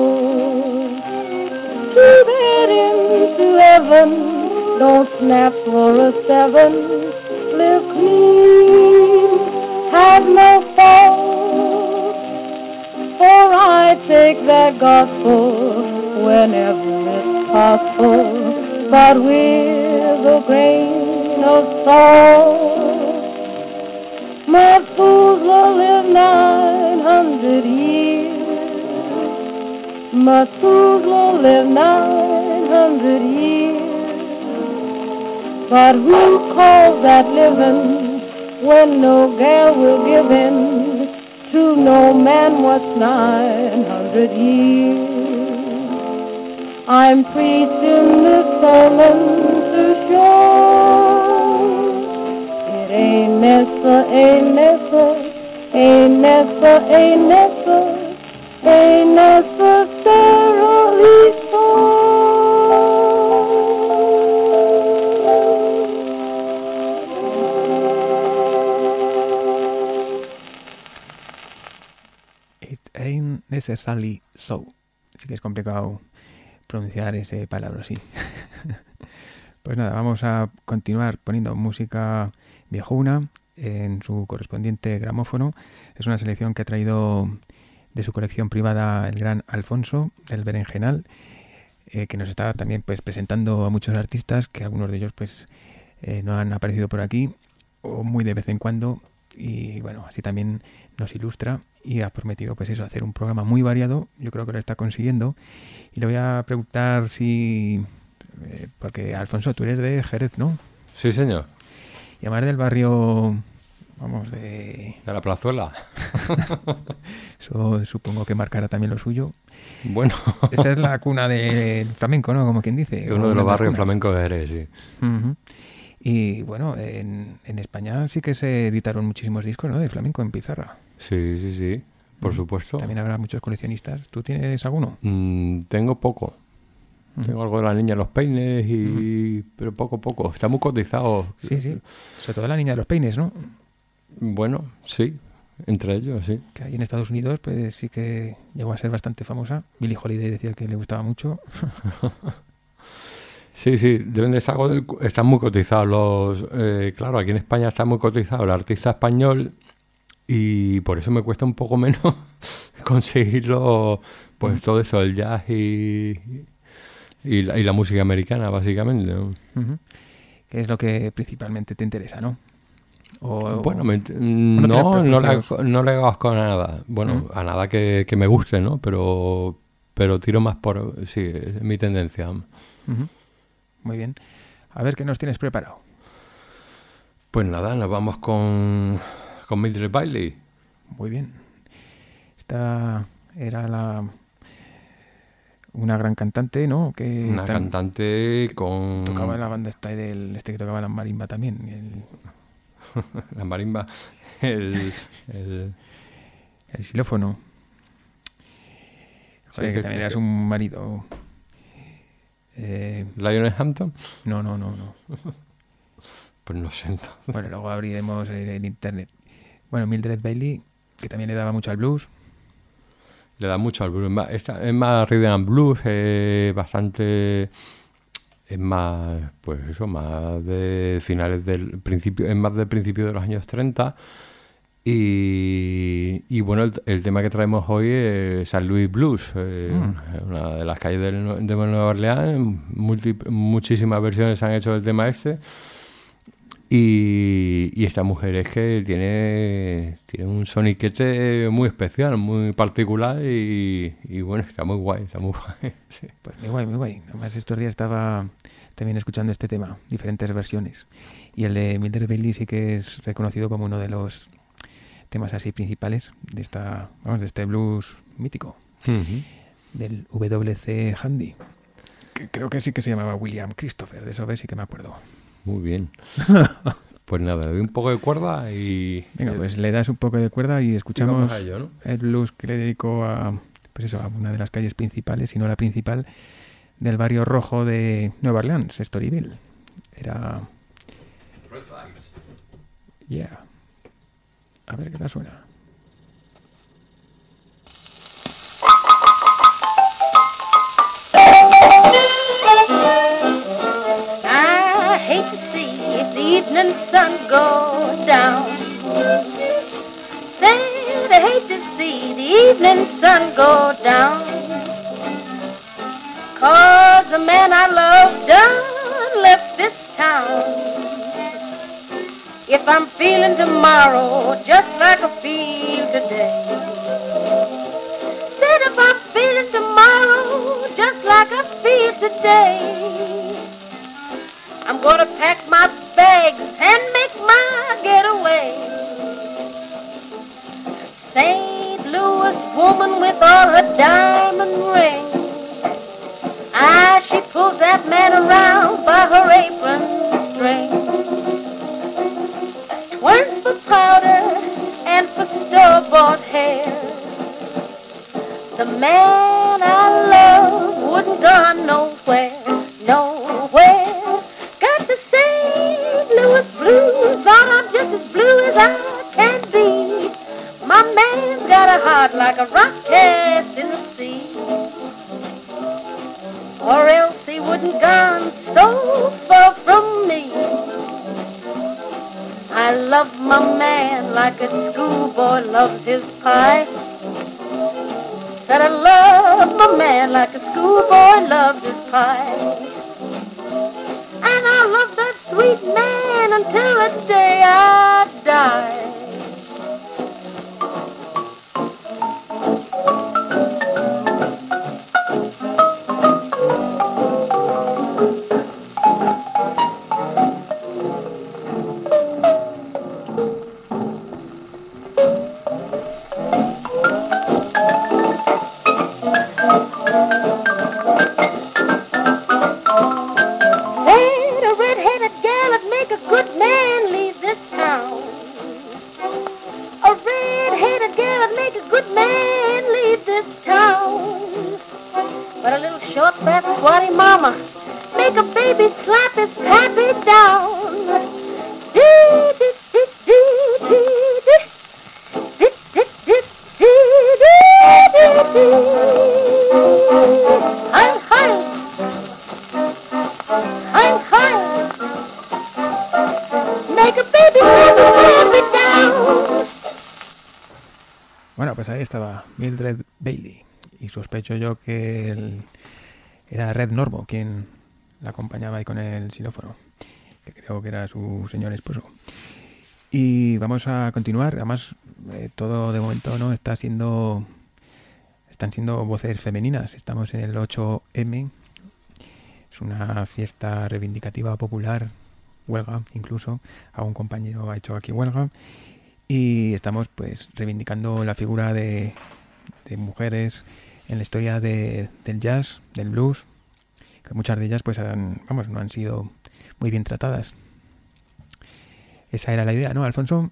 To get into heaven, don't snap for a seven. Live clean, have no fault. For I take that gospel whenever it's possible, but with a grain of salt. Methuselah lived nine hundred years. Methuselah lived nine hundred years. But who calls that living when no gal will give in to no man what's nine hundred years? I'm preaching this sermon to show it ain't nessa, ain't nessa, ain't nessa, ain't nessa, ain't necessarily so. It ain't necessarily so. Sí que es complicado pronunciar ese palabra así. Pues nada, vamos a continuar poniendo música viejuna en su correspondiente gramófono. Es una selección que ha traído de su colección privada el gran Alfonso del Berenjenal, eh, que nos está también pues presentando a muchos artistas, que algunos de ellos pues eh, no han aparecido por aquí o muy de vez en cuando, y bueno, así también nos ilustra y ha prometido pues eso, hacer un programa muy variado. Yo creo que lo está consiguiendo, y le voy a preguntar si eh, porque Alfonso, tú eres de Jerez, ¿no? Sí, señor. Y además del barrio, vamos, de... De la Plazuela. Eso supongo que marcará también lo suyo. Bueno. Esa es la cuna del flamenco, ¿no? Como quien dice. Uno de los barrios cunas. flamencos de Jerez, sí. Uh-huh. Y bueno, en, en España sí que se editaron muchísimos discos, ¿no? De flamenco en pizarra. Sí, sí, sí, por uh-huh. supuesto. También habrá muchos coleccionistas. ¿Tú tienes alguno? Mm, tengo poco. Uh-huh. Tengo algo de La Niña de los Peines, y uh-huh. pero poco, poco. Está muy cotizado. Sí, sí. Sobre todo La Niña de los Peines, ¿no? Bueno, sí. Entre ellos, sí. Que ahí en Estados Unidos pues sí que llegó a ser bastante famosa. Billie Holiday decía que le gustaba mucho. Sí, sí, deben de estar, están muy cotizados los... Eh, claro, aquí en España está muy cotizado el artista español, y por eso me cuesta un poco menos conseguirlo, pues uh-huh. todo eso, el jazz y, y, la, y la música americana, básicamente. Uh-huh. Que es lo que principalmente te interesa, ¿no? O, bueno, me, no, no, le, no le hago asco a nada. Bueno, uh-huh. a nada que, que me guste, ¿no? Pero, pero tiro más por... Sí, es mi tendencia. Uh-huh. Muy bien. A ver, ¿qué nos tienes preparado? Pues nada, nos vamos con, con Mildred Bailey. Muy bien. Esta era la una gran cantante, ¿no? Que una cantante con... Tocaba en la banda esta del este que tocaba la marimba también. El... la marimba, el... El, el xilófono. Joder, sí, que, que también eras un marido... Eh, ¿Lionel Hampton? No, no, no, no. Pues no sé. Entonces. Bueno, luego abriremos el, el internet. Bueno, Mildred Bailey, que también le daba mucho al blues. Le da mucho al blues. Esta, es más rhythm and blues, eh, bastante... Es más, pues eso, más de finales del principio, es más del principio de los años treinta. Y, y bueno, el, el tema que traemos hoy es San Luis Blues, eh, mm. una de las calles del, de Nueva Orleans. Multi, muchísimas versiones se han hecho del tema este. Y, y esta mujer es que tiene, tiene un soniquete muy especial, muy particular, y, y bueno, está muy guay, está muy guay. Sí. Pues muy guay, muy guay. Además, estos días estaba también escuchando este tema, diferentes versiones. Y el de Mildred Bailey sí que es reconocido como uno de los temas así principales de esta, vamos, de este blues mítico, uh-huh. del W C Handy, que creo que sí que se llamaba William Christopher, de eso ves, sí que me acuerdo. Muy bien. Pues nada, le doy un poco de cuerda y... Venga, pues le das un poco de cuerda y escuchamos y a ello, ¿no? El blues que le dedico a, pues eso, a una de las calles principales, si no la principal, del barrio rojo de Nueva Orleans, Storyville. Era... Yeah. A ver qué tal suena. I hate to see the evening sun go down. Said I hate to see the evening sun go down. 'Cause the man if I'm feeling tomorrow just like I feel today. Said if I'm feeling tomorrow just like I feel today, I'm gonna pack my bags and make my getaway. Saint Louis woman with all her diamond rings, ah, she pulls that man around by her apron string. Twice for powder and for store-bought hair, the man I love wouldn't go nowhere, nowhere. Got the Saint Louis blues, Lord, I'm just as blue as I can be. My man's got a heart like a rock cast in the sea, or else he wouldn't gone so far from me. I love my man like a schoolboy loves his pie. Said I love my man like a schoolboy loves his pie. And I love that sweet man until the day I die. Bueno, pues ahí estaba Mildred Bailey, y sospecho yo que el, era Red Norvo quien la acompañaba ahí con el xilófono, que creo que era su señor esposo. Y vamos a continuar. Además, eh, todo de momento no está siendo, están siendo voces femeninas. Estamos en el ocho eme, es una fiesta reivindicativa popular, huelga incluso, a un compañero ha hecho aquí huelga. Y estamos pues reivindicando la figura de, de mujeres en la historia de, del jazz, del blues, que muchas de ellas pues han, vamos, no han sido muy bien tratadas. Esa era la idea, ¿no, Alfonso?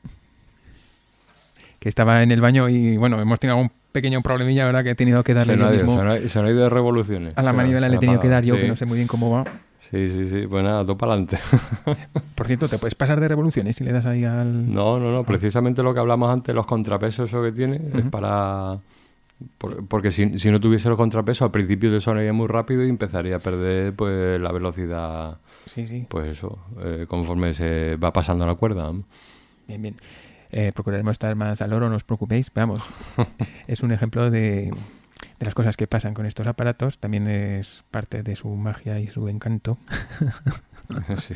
Que estaba en el baño y bueno, hemos tenido un pequeño problemilla, ¿verdad? Que he tenido que darle se yo han mismo. Se han, se han ido de revoluciones. A la se manivela se le he tenido que dar yo, sí. que no sé muy bien cómo va. Sí, sí, sí. Pues nada, todo para adelante. Por cierto, ¿te puedes pasar de revoluciones si le das ahí al...? No, no, no. Precisamente lo que hablamos antes, los contrapesos, eso que tiene, Uh-huh. es para... Por, porque si, si no tuviese los contrapesos, al principio te sonaría muy rápido y empezaría a perder pues la velocidad. Sí, sí. Pues eso, eh, conforme se va pasando la cuerda. Bien, bien. Eh, procuraremos estar más al oro, no os preocupéis. Vamos, es un ejemplo de, de las cosas que pasan con estos aparatos. También es parte de su magia y su encanto. Sí.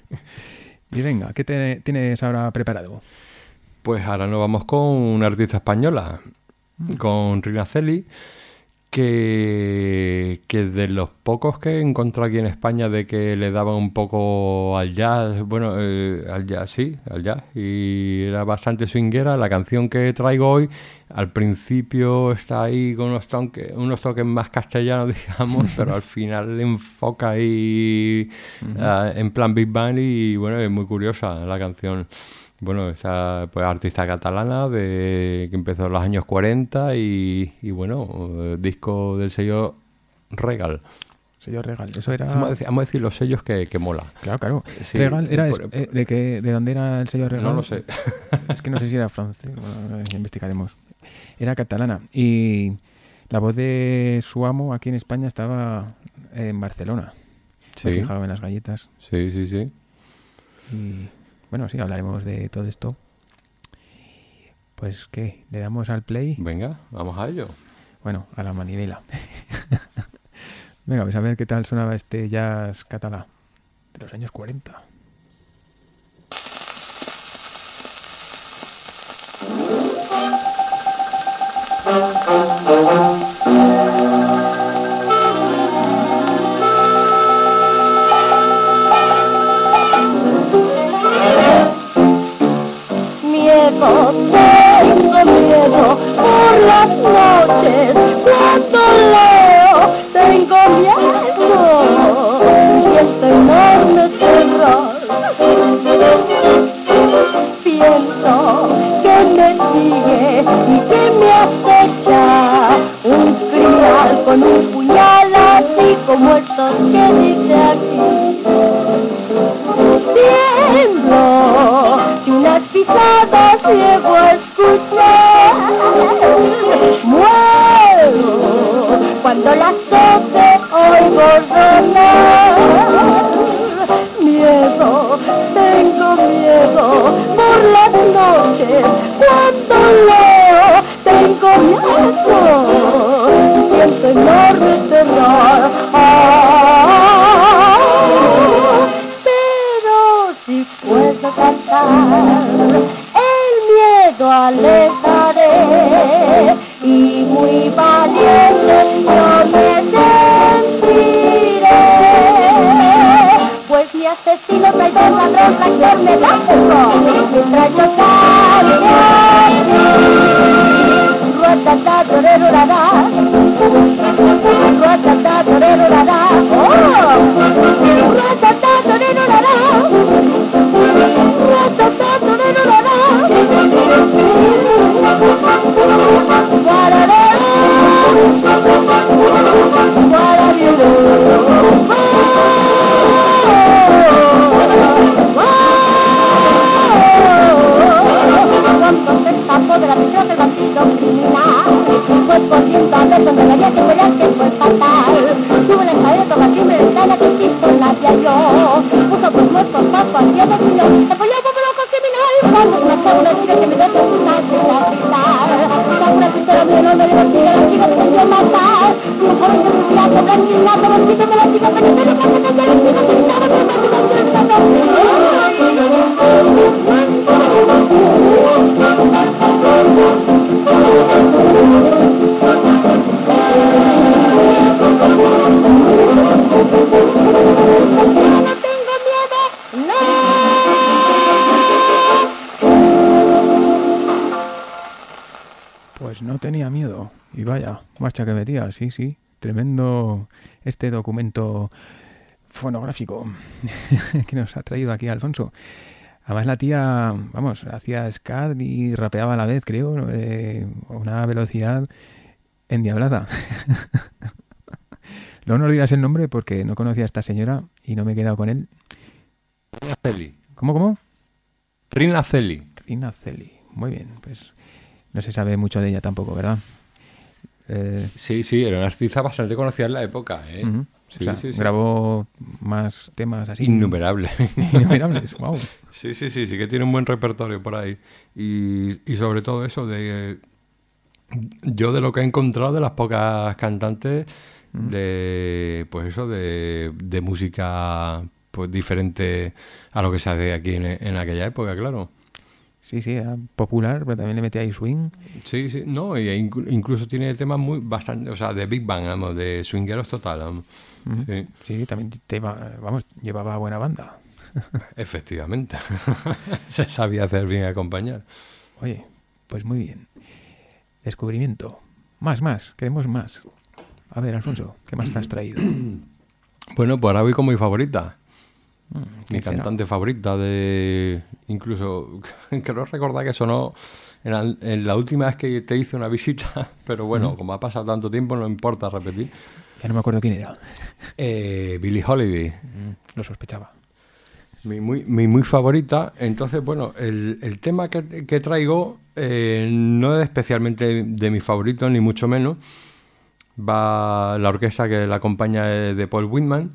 Y venga, ¿qué te, tienes ahora preparado? Pues ahora nos vamos con una artista española, mm. con Rina Celi, que, que de los pocos que he encontrado aquí en España de que le daban un poco al jazz, bueno, eh, al jazz, sí, al jazz, y era bastante swinguera. La canción que traigo hoy, al principio está ahí con unos toques, unos toques más castellanos, digamos, pero al final le enfoca ahí uh-huh. uh, en plan Big Band y bueno, es muy curiosa la canción. Bueno, esa pues artista catalana de que empezó en los años cuarenta y, y bueno, eh, disco del sello Regal. Sello Regal, eso era... Vamos a decir, vamos a decir los sellos que, que mola. Claro, claro. Sí, Regal era... por, es, eh, de, que, ¿De dónde era el sello Regal? No lo sé. Es que no sé si era francés, bueno, investigaremos. Era catalana. Y la voz de su amo aquí en España estaba en Barcelona. Sí. Me he fijado en las galletas. Sí, sí, sí. Y... Bueno, sí, hablaremos de todo esto. Pues, ¿qué? ¿Le damos al play? Venga, vamos a ello. Bueno, a la manivela. Venga, pues a ver qué tal sonaba este jazz catalán de los años cuarenta. Miedo, tengo miedo por las noches, cuando leo, tengo miedo, siento enorme terror. Pienso que me sigue y que me acecha un criminal con un puñal así como estos que dice aquí. Tiemblo si unas pisadas llego a escuchar. Muero cuando las doce oigo sonar. Miedo, tengo miedo por las noches, cuando leo tengo miedo, siento enorme terror. Ah, pero si puedo cantar, el miedo alejaré y muy valiente yo me sentiré. Pues mi asesino, traidor, ladrón, traitor, me da fuego, mientras yo cante así. Ruatata, torero, rará, ruatata, torero, rará, oh, ruatata, torero, rará, ruatata, torero, rará, guarará, guarará. Cuando se escapó de la prisión del vampiro criminal, fue corriendo a ver donde había que pelear, que fue fatal. Tuvo una escalera por la cima de la que quiso nadie halló. Puso por muertos pasos al cielo niño, se apoyó como loco criminal. Cuando se me una chica que me dio su sangre a gritar. Sacó una pistola muy enorme, le persigue a la chica que quería matar. Un joven de su ciudad, blanquilado, bonito de la chica, pero se le pasa de la chica que estaba por la ciudad de esta Pues no tenía miedo. Y vaya, marcha que metía, sí, sí. Tremendo este documento fonográfico que nos ha traído aquí Alfonso. Además la tía, vamos, hacía scat y rapeaba a la vez, creo, eh, a una velocidad endiablada. No nos dirás el nombre porque no conocía a esta señora y no me he quedado con él. Rina Celi. ¿Cómo, cómo? Rina Celi. Rina Celi. Muy bien, pues no se sabe mucho de ella tampoco, ¿verdad? Eh, Sí, sí, era una artista bastante conocida en la época, ¿eh? uh-huh. Sí, o sea, sí, sí. grabó más temas así. Innumerable. Innumerables, wow. Sí, sí, sí, sí que tiene un buen repertorio por ahí. Y, y sobre todo eso de... Yo de lo que he encontrado de las pocas cantantes Mm. de... Pues eso, de, de música pues diferente a lo que se hace aquí en, en aquella época, claro. Sí, sí, era popular, pero también le metía ahí swing. Sí, sí, no, y inclu- incluso tiene temas muy bastante, o sea, de Big Bang, vamos, de swingueros total, vamos. Uh-huh. Sí, Sí, también te iba- vamos, llevaba buena banda. efectivamente. Se sabía hacer bien acompañar. Oye, pues muy bien. Descubrimiento. Más, más, queremos más. A ver, Alfonso, ¿qué más te has traído? Bueno, pues ahora voy con mi favorita. Mm, Mi ¿quién será? cantante favorita de... Incluso, creo recordar que sonó en la, en la última vez que te hice una visita, pero bueno, Ujú. como ha pasado tanto tiempo, no importa repetir. Ya no me acuerdo quién era. Eh, Billie Holiday, Mm, lo sospechaba. mi muy, mi muy favorita. Entonces, bueno, el, el tema que, que traigo eh, no es especialmente de mi favorito, ni mucho menos. Va la orquesta que la acompaña es de Paul Whitman.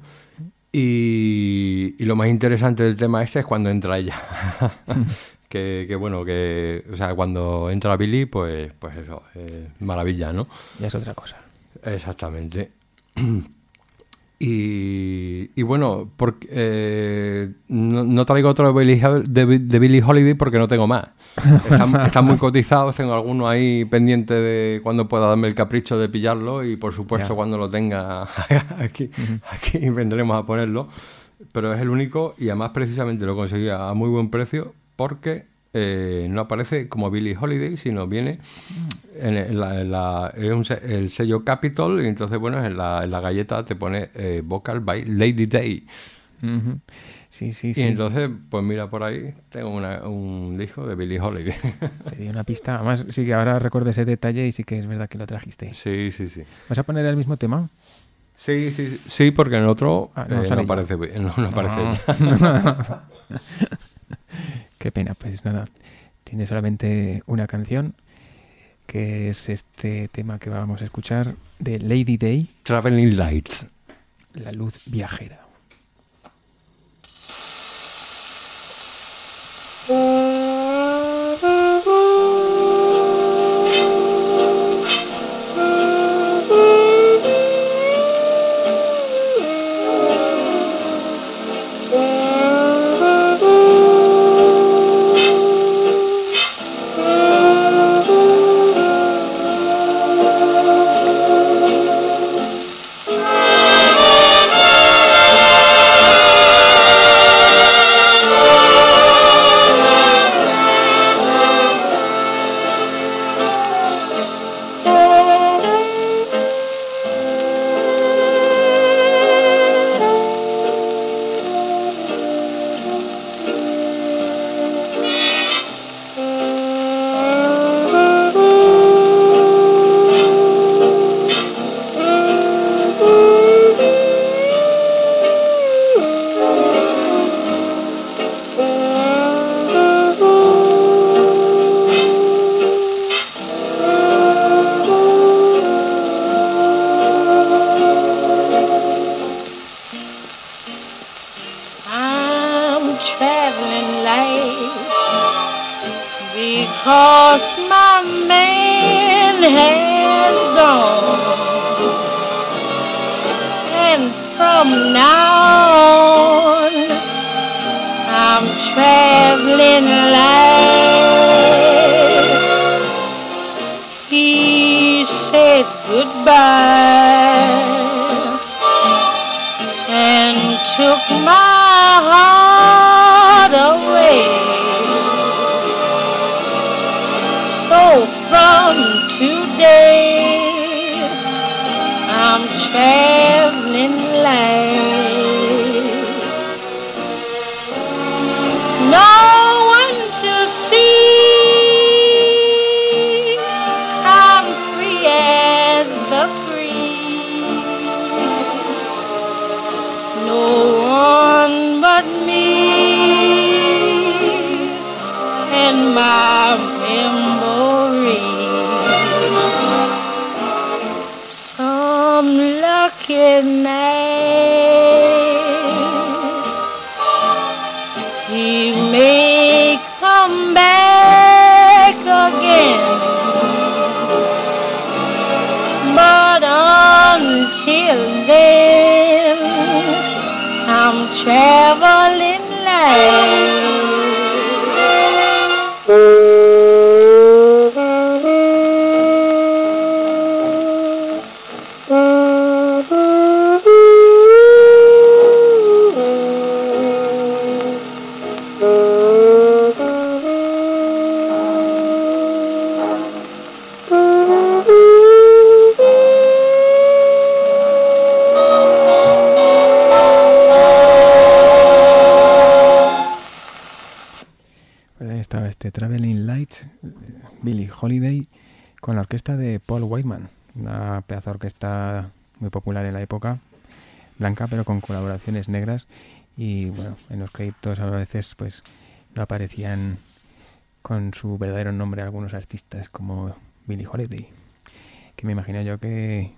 Y, y lo más interesante del tema este es cuando entra ella. que, que bueno, que o sea, cuando entra Billy, pues, pues eso, eh, maravilla, ¿no? Ya es otra cosa. Exactamente. Y, y bueno, porque, eh, no, no traigo otro de Billie, de, de Billie Holiday porque no tengo más. Están, están muy cotizados, tengo algunos ahí pendientes de cuando pueda darme el capricho de pillarlo y por supuesto yeah. cuando lo tenga aquí, uh-huh. aquí vendremos a ponerlo. Pero es el único y además precisamente lo conseguí a muy buen precio porque eh, no aparece como Billie Holiday, sino viene en, en la, en la, en un, el sello Capitol y entonces bueno, en la, en la galleta te pone eh, Vocal by Lady Day. Uh-huh. Sí, sí, y sí. entonces, pues mira por ahí, tengo una, un disco de Billie Holiday. Te di una pista. Además, sí que ahora recuerdo ese detalle y sí que es verdad que lo trajiste. Sí, sí, sí. ¿Vas a poner el mismo tema? Sí, sí, sí, sí, porque en el otro ah, no, eh, no aparece, no, no aparece no. Qué pena, pues nada. Tiene solamente una canción, que es este tema que vamos a escuchar de Lady Day. Traveling Lights. La luz viajera. Traveling Lights, Billie Holiday, con la orquesta de Paul Whiteman, una pedazo de orquesta muy popular en la época, blanca pero con colaboraciones negras y bueno, en los créditos a veces pues no aparecían con su verdadero nombre algunos artistas como Billie Holiday, que me imagino yo que,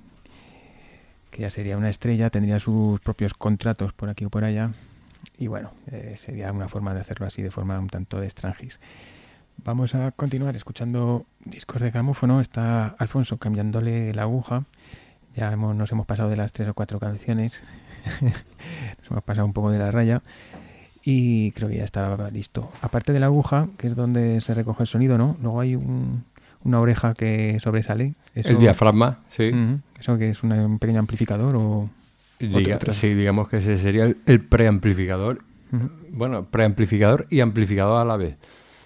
que ya sería una estrella, tendría sus propios contratos por aquí o por allá y bueno, eh, sería una forma de hacerlo así de forma un tanto de extranjis. Vamos a continuar escuchando discos de gramófono. Está Alfonso cambiándole la aguja Ya hemos, nos hemos pasado de las tres o cuatro canciones. Nos hemos pasado un poco de la raya. Y creo que ya estaba listo. Aparte de la aguja, que es donde se recoge el sonido, ¿no? Luego hay un, una oreja que sobresale. Eso, el diafragma, sí. Uh-huh. ¿Eso que es una, un pequeño amplificador o...? Diga, otro, otro? Sí, digamos que ese sería el, el preamplificador. Uh-huh. Bueno, preamplificador y amplificador a la vez.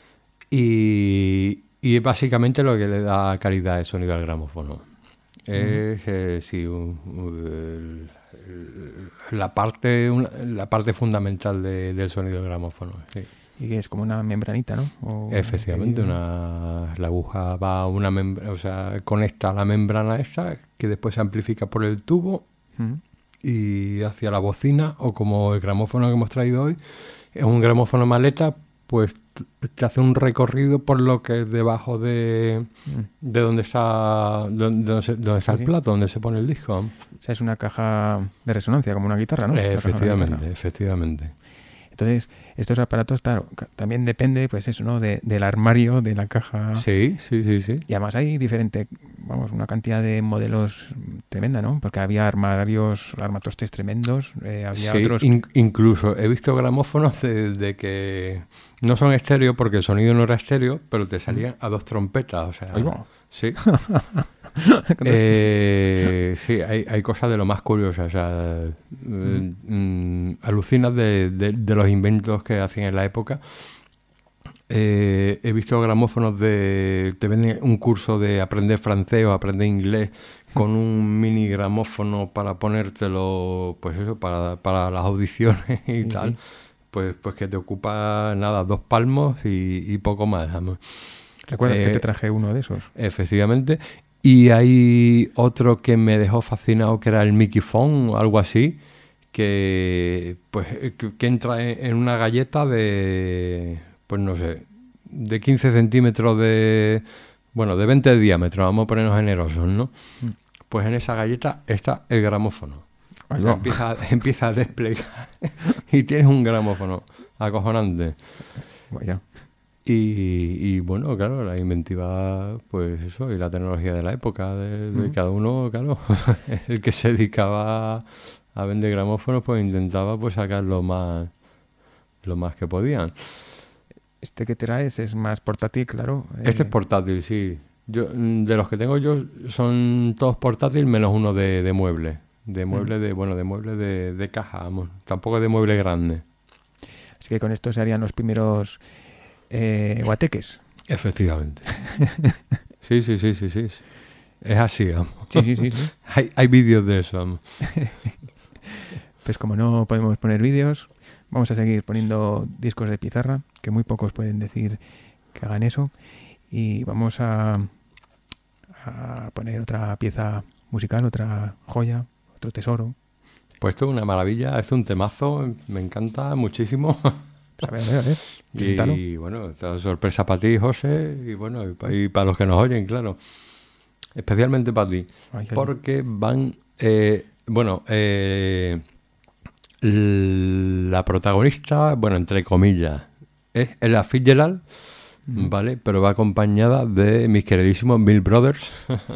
Y, y es básicamente lo que le da calidad de sonido al gramófono. Uh-huh. Es eh, sí, un, un, el, la, parte, una, la parte fundamental de, del sonido del gramófono. Sí. Y que es como una membranita, ¿no? O Efectivamente, una, la aguja va a una membrana, o sea, conecta a la membrana esa, que después se amplifica por el tubo. Uh-huh. Y hacia la bocina, o como el gramófono que hemos traído hoy, es un gramófono maleta, pues te hace un recorrido por lo que es debajo de, de donde está, donde, donde, se, donde está el plato, donde se pone el disco. O sea, es una caja de resonancia, como una guitarra, ¿no? Eh, efectivamente, guitarra. efectivamente. Entonces, estos aparatos, claro, también depende, pues eso, ¿no? De, del armario, de la caja. Sí, sí, sí, sí. Y además hay diferente, vamos, una cantidad de modelos tremenda, ¿no? Porque había armarios, armatostes tremendos, eh, había sí, otros... In- incluso he visto gramófonos de, de que no son estéreo, porque el sonido no era estéreo, pero te salían a dos trompetas, o sea... Ahí va. Sí. eh, sí, hay, hay cosas de lo más curiosas, o sea, mm. eh, alucinas de, de, de los inventos que hacían en la época. Eh, he visto gramófonos de... Te venden un curso de aprender francés o aprender inglés con un mini gramófono para ponértelo, pues eso, para, para las audiciones y sí, tal. Sí. Pues, pues que te ocupa, nada, dos palmos y, y poco más. Vamos. ¿Recuerdas eh, que te traje uno de esos? Efectivamente. Y hay otro que me dejó fascinado, que era el Mickey Phone o algo así, que pues que, que entra en, en una galleta de, pues no sé, de quince centímetros de, bueno, de veinte de diámetro, vamos a ponernos generosos, ¿no? Mm. Pues en esa galleta está el gramófono. O sea, empieza, empieza a desplegar y tienes un gramófono acojonante. Vaya. Y, y bueno, claro, la inventiva, pues eso, y la tecnología de la época, de, de uh-huh. cada uno, claro, el que se dedicaba a vender gramófonos, pues intentaba pues sacar lo más, lo más que podían. Este que traes es más portátil, claro. Eh... Este es portátil, sí. Yo, de los que tengo yo son todos portátiles menos uno de, de mueble. De mueble, uh-huh. de bueno, de mueble de, de caja, vamos. Tampoco de mueble grande. Así que con esto se harían los primeros... Eh, guateques. Efectivamente. Sí, sí, sí, sí, sí. Es así, vamos. Sí, sí, sí. sí. hay hay vídeos de eso, vamos. Pues como no podemos poner vídeos, vamos a seguir poniendo discos de pizarra, que muy pocos pueden decir que hagan eso. Y vamos a, a poner otra pieza musical, otra joya, otro tesoro. Pues esto es una maravilla, esto es un temazo, me encanta muchísimo. A ver, a ver, a ver. Y, y bueno, esta sorpresa para ti, José, y bueno, y para, y para los que nos oyen, claro. Especialmente para ti. Ay, porque van, eh, bueno, eh, la protagonista, bueno, entre comillas, es Ella Fitzgerald, mm. ¿vale? Pero va acompañada de mis queridísimos Mill Brothers.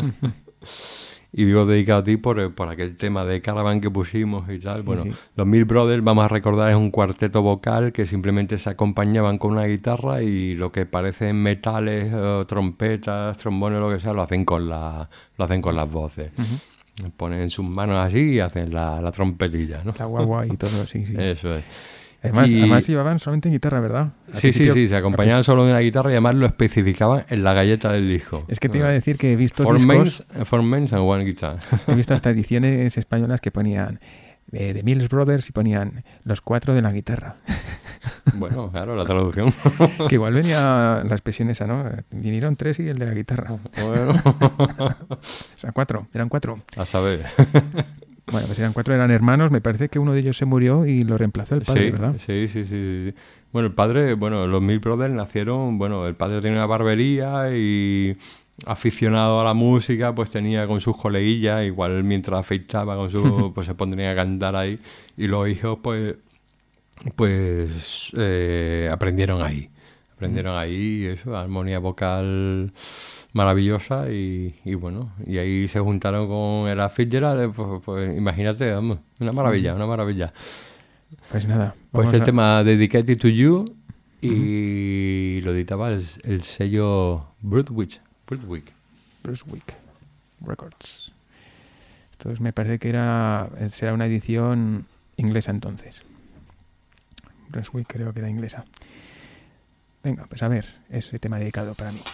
Y digo dedicado a ti por, por aquel tema de Caravan que pusimos y tal. Sí, bueno, sí. Los Mill Brothers, vamos a recordar, es un cuarteto vocal que simplemente se acompañaban con una guitarra y lo que parecen metales, uh, trompetas, trombones, lo que sea, lo hacen con, la, lo hacen con las voces. Uh-huh. Ponen sus manos así y hacen la, la trompetilla, ¿no? La guagua y todo, sí, sí. Eso es. Además, y... además llevaban solamente en guitarra, ¿verdad? Sí, sí, sí, se acompañaban solo de una guitarra y además lo especificaban en la galleta del disco. Es que te iba a decir que he visto four discos... Mains, four mains and one guitar. He visto hasta ediciones españolas que ponían eh, de Mills Brothers y ponían los cuatro de la guitarra. Bueno, claro, la traducción. Que igual venía la expresión esa, ¿no? Vinieron tres y el de la guitarra. Bueno. O sea, cuatro, eran cuatro. A saber. Bueno, pues eran cuatro, eran hermanos. Me parece que uno de ellos se murió y lo reemplazó el padre, sí, ¿verdad? Sí, sí, sí. Bueno, el padre, bueno, los Mill Brothers nacieron, bueno, el padre tenía una barbería y aficionado a la música, pues tenía con sus coleguillas, igual mientras afeitaba con su, pues se pondrían a cantar ahí y los hijos, pues, pues eh, aprendieron ahí. Aprendieron mm. ahí eso, armonía vocal maravillosa y, y bueno, y ahí se juntaron con Ella Fitzgerald, pues, pues imagínate, vamos, una maravilla, una maravilla. Pues nada. Pues el a... tema Dedicated to You y uh-huh. lo editaba el, el sello Brunswick. Brunswick. Brunswick Records. Entonces me parece que era será una edición inglesa entonces. Brunswick creo que era inglesa. Venga, pues a ver, ese tema dedicado para mí.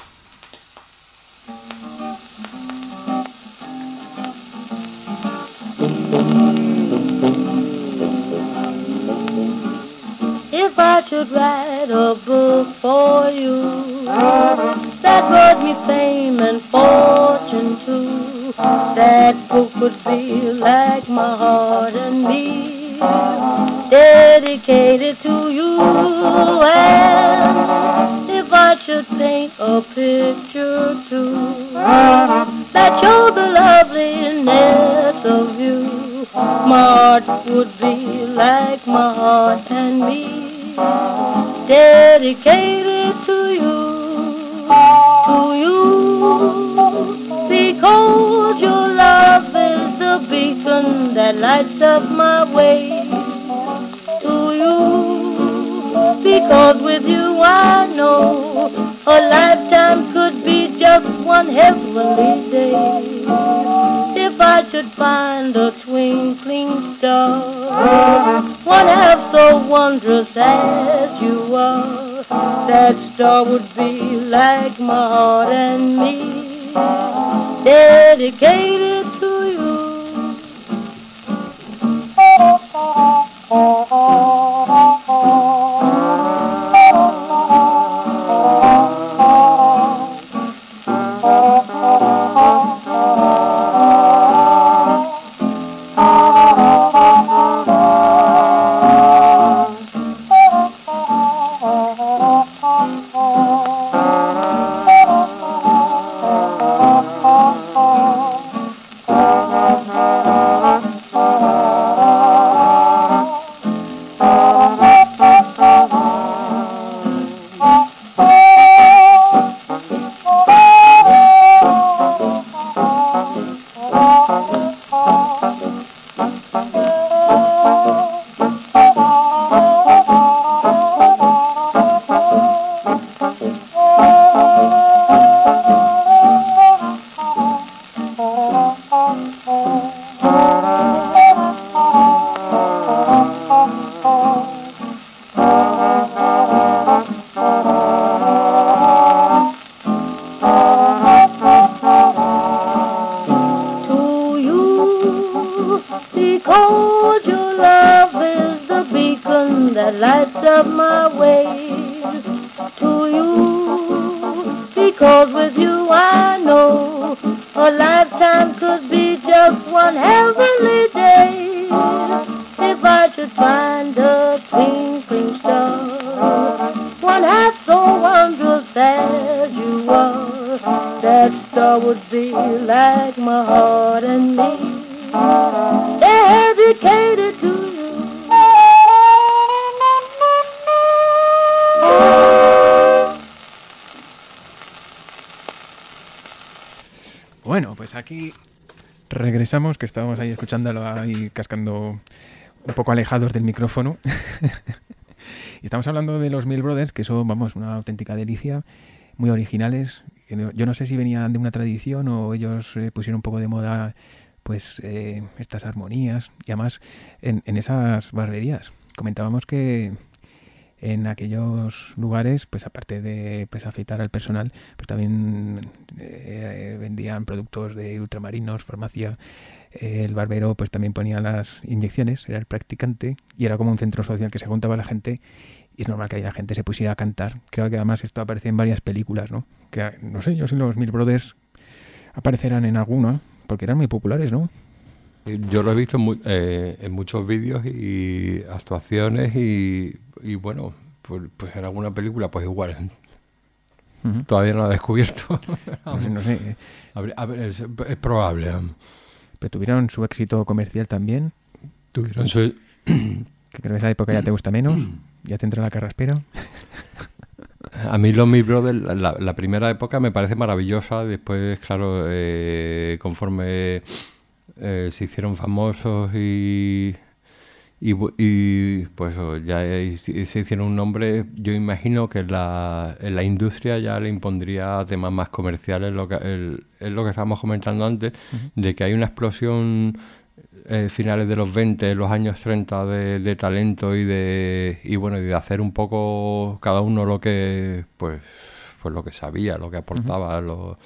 If I should write a book for you that brought me fame and fortune too, that book would be like my heart and me, dedicated to you. And if I should paint a picture too that showed the loveliness of you, my heart would be like my heart and me, dedicated to you, to you, because your love is the beacon that lights up my way, to you, because with you I know a lifetime could be just one heavenly day. If I should find a twinkling star, one half so wondrous as you are, that star would be like my heart and me, dedicated to you. Bueno, pues aquí regresamos, que estábamos ahí escuchándolo ahí cascando un poco alejados del micrófono. Y estamos hablando de los Mill Brothers, que son, vamos, una auténtica delicia, muy originales. Yo no sé si venían de una tradición o ellos eh, pusieron un poco de moda pues eh, estas armonías y además en, en esas barberías. Comentábamos que en aquellos lugares, pues aparte de pues afeitar al personal, pues también eh, vendían productos de ultramarinos, farmacia. Eh, el barbero pues también ponía las inyecciones, era el practicante y era como un centro social que se juntaba la gente y es normal que ahí la gente se pusiera a cantar. Creo que además esto aparece en varias películas, ¿no? Que no sé, yo si los Mill Brothers aparecerán en alguna, porque eran muy populares, ¿no? Yo lo he visto muy, eh, en muchos vídeos y actuaciones y, y bueno, pues, pues en alguna película pues igual. Uh-huh. Todavía no lo he descubierto. No sé, no sé. A ver, a ver, es, es probable. Pero tuvieron su éxito comercial también. Tuvieron su... Que creo que esa época ya te gusta menos. Ya te entra la carraspera. A mí los Mills Brothers, la, la primera época me parece maravillosa. Después, claro, eh, conforme eh, se hicieron famosos y, y, y pues ya se hicieron un nombre, yo imagino que la, en la industria ya le impondría temas más comerciales. Lo que, el, es lo que estábamos comentando antes, uh-huh. de que hay una explosión eh, finales de los veinte, los años treinta de, de talento y de y bueno, y de hacer un poco cada uno lo que pues pues lo que sabía, lo que aportaba. Uh-huh. lo...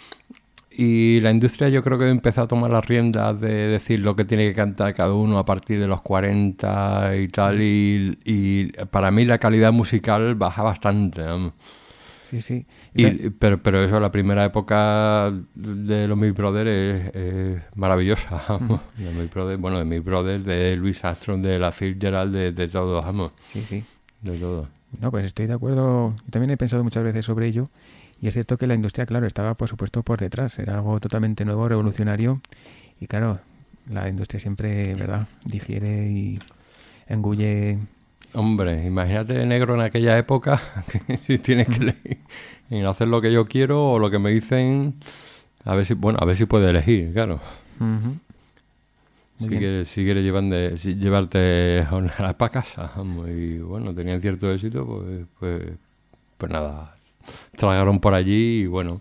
Y la industria yo creo que empezó a tomar las riendas de decir lo que tiene que cantar cada uno a partir de los cuarenta y tal, y, y para mí la calidad musical baja bastante, ¿no? Sí, sí. Y, pero, pero eso, la primera época de los Mills Brothers es, es maravillosa, vamos. Uh-huh. De Mills Brothers, bueno, de Mills Brothers, de Louis Armstrong, de la Fitzgerald, de, de todos, vamos. Sí, sí. De todo. No, pues estoy de acuerdo. Yo también he pensado muchas veces sobre ello. Y es cierto que la industria, claro, estaba por supuesto por detrás. Era algo totalmente nuevo, revolucionario. Y claro, la industria siempre, ¿verdad?, difiere y engulle. Hombre, imagínate, negro, en aquella época, que si tienes que elegir en hacer lo que yo quiero o lo que me dicen, a ver si, bueno, a ver si puedes elegir, claro. Uh-huh. Si quieres, si quieres llevar de, si llevarte para casa, vamos, y bueno, tenían cierto éxito, pues, pues, pues nada, tragaron por allí y bueno,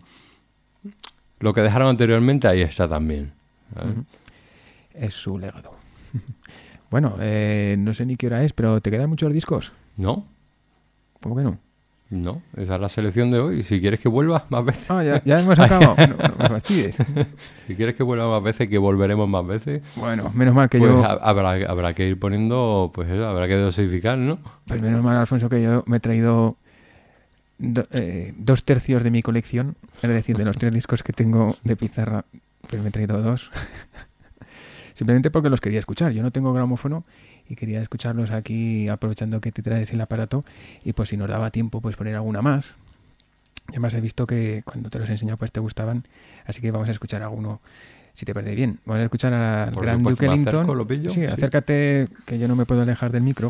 lo que dejaron anteriormente ahí está también, ¿sabes? Uh-huh. Es su legado. Bueno, eh, no sé ni qué hora es, pero ¿te quedan muchos discos? No. ¿Cómo que no? No, esa es la selección de hoy. Si quieres que vuelva más veces. Ah, ya, ya hemos acabado. No, no me fastidies. Si quieres que vuelva más veces, que volveremos más veces. Bueno, menos mal que pues yo... Habrá, habrá que ir poniendo, pues eso, habrá que dosificar, ¿no? Pues menos mal, Alfonso, que yo me he traído do, eh, dos tercios de mi colección. Es decir, de los tres discos que tengo de pizarra, pues me he traído dos. Simplemente porque los quería escuchar. Yo no tengo gramófono y quería escucharlos aquí, aprovechando que te traes el aparato, y pues si nos daba tiempo pues poner alguna más. Y además he visto que cuando te los he enseñado pues te gustaban, así que vamos a escuchar alguno, si te parece bien. Vamos a escuchar al Por gran supuesto, Duke me acerco, Ellington. lo pillo. Sí, Sí, acércate, que yo no me puedo alejar del micro.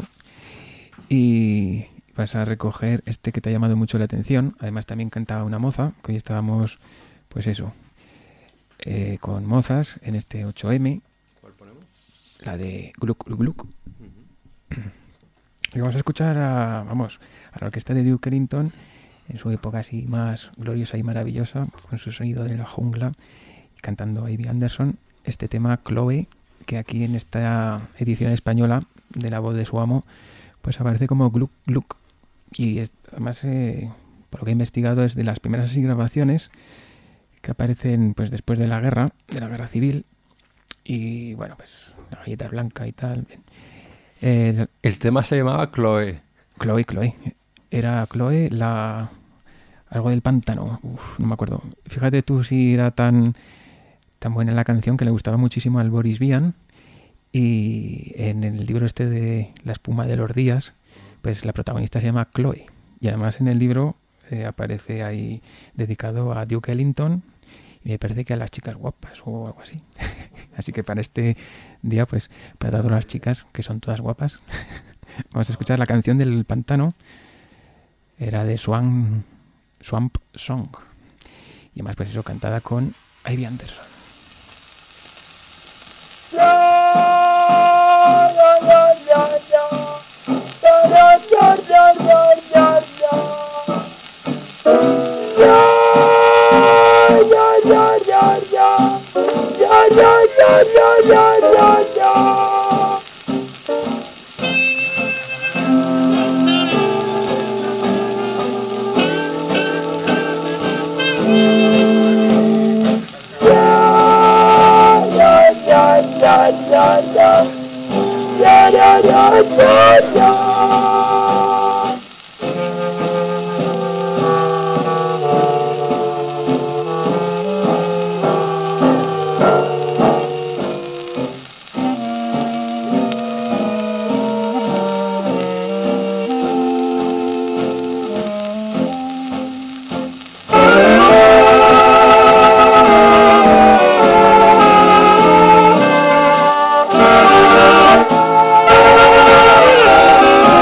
Y vas a recoger este que te ha llamado mucho la atención. Además también cantaba una moza, que hoy estábamos, pues eso, eh, con mozas en este ocho eme. La de Gluck, Gluck, Gluck. Uh-huh. Y vamos a escuchar a, vamos, a la orquesta de Duke Ellington en su época así más gloriosa y maravillosa, con su sonido de la jungla, y cantando a Ivy Anderson este tema Chloe, que aquí en esta edición española de La voz de su amo, pues aparece como Gluck, Gluck. Y es, además, eh, por lo que he investigado, es de las primeras así grabaciones que aparecen pues después de la guerra, de la guerra civil. Y bueno, pues la galleta blanca y tal. El, el tema se llamaba Chloe. Chloe, Chloe. Era Chloe, la algo del pantano. Uf, no me acuerdo. Fíjate tú si era tan, tan buena la canción que le gustaba muchísimo al Boris Vian. Y en el libro este de La espuma de los días, pues la protagonista se llama Chloe. Y además en el libro eh, aparece ahí dedicado a Duke Ellington. Y me parece que a las chicas guapas o algo así. Así que para este día, pues, para todas las chicas, que son todas guapas, vamos a escuchar la canción del pantano. Era de Swan, Swamp Song. Y además, pues eso, cantada con Ivy Anderson. Oh,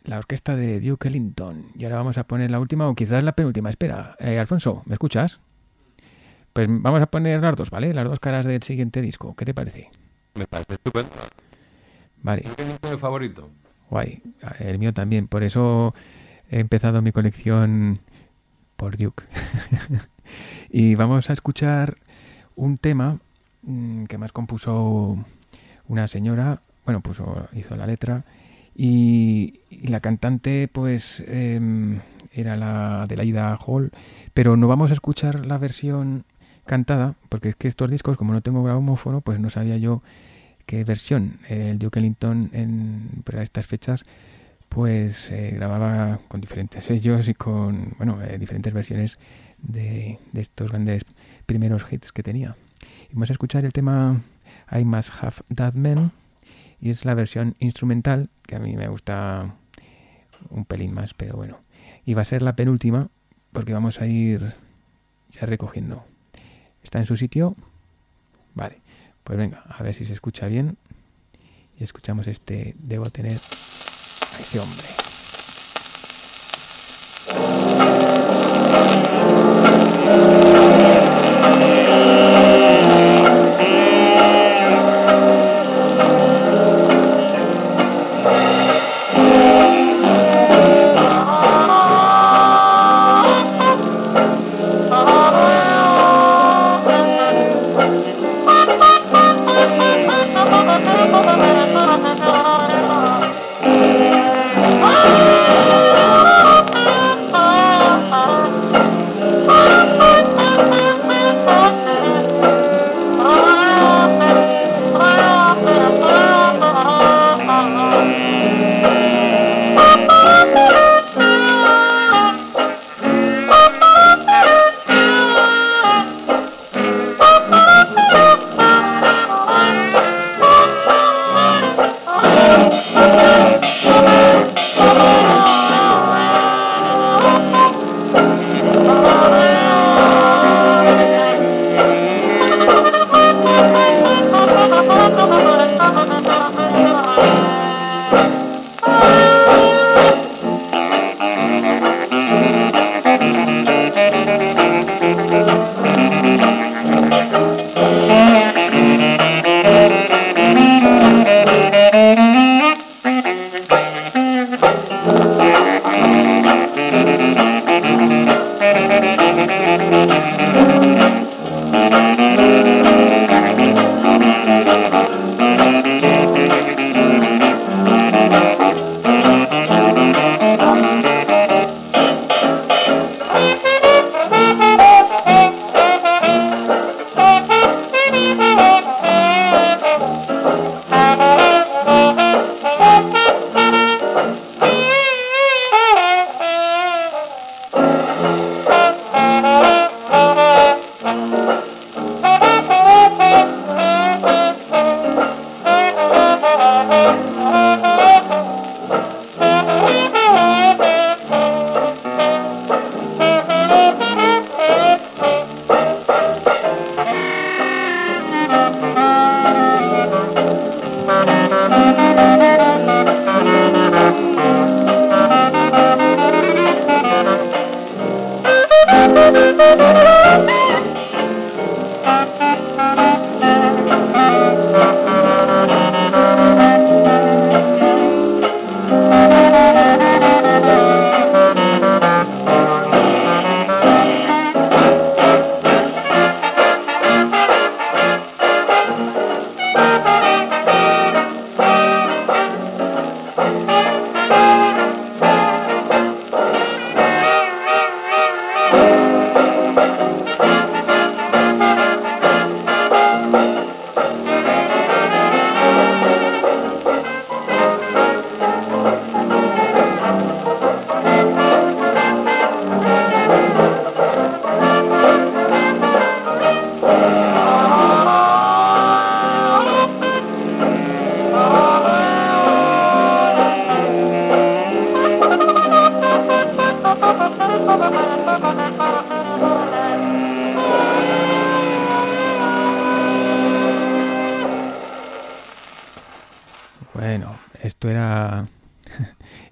la orquesta de Duke Ellington. Y ahora vamos a poner la última o quizás la penúltima. Espera, eh, Alfonso, ¿me escuchas? Pues vamos a poner las dos, ¿vale? Las dos caras del siguiente disco. ¿Qué te parece? Me parece estupendo. Vale. ¿Qué es mi favorito? Guay. El mío también. Por eso he empezado mi colección por Duke. Y vamos a escuchar un tema mmm, que más compuso una señora. Bueno, puso, hizo la letra. Y, y la cantante, pues, eh, era la Adelaida Hall. Pero no vamos a escuchar la versión cantada, porque es que estos discos, como no tengo grabófono, pues no sabía yo qué versión. El Duke Ellington en, para estas fechas pues eh, grababa con diferentes sellos y con bueno eh, diferentes versiones de, de estos grandes primeros hits que tenía. Y vamos a escuchar el tema I Must Have That Man, y es la versión instrumental, que a mí me gusta un pelín más, pero bueno. Y va a ser la penúltima, porque vamos a ir ya recogiendo. ¿Está en su sitio? Vale, pues venga, a ver si se escucha bien. Y escuchamos este Debo Tener a Ese Hombre.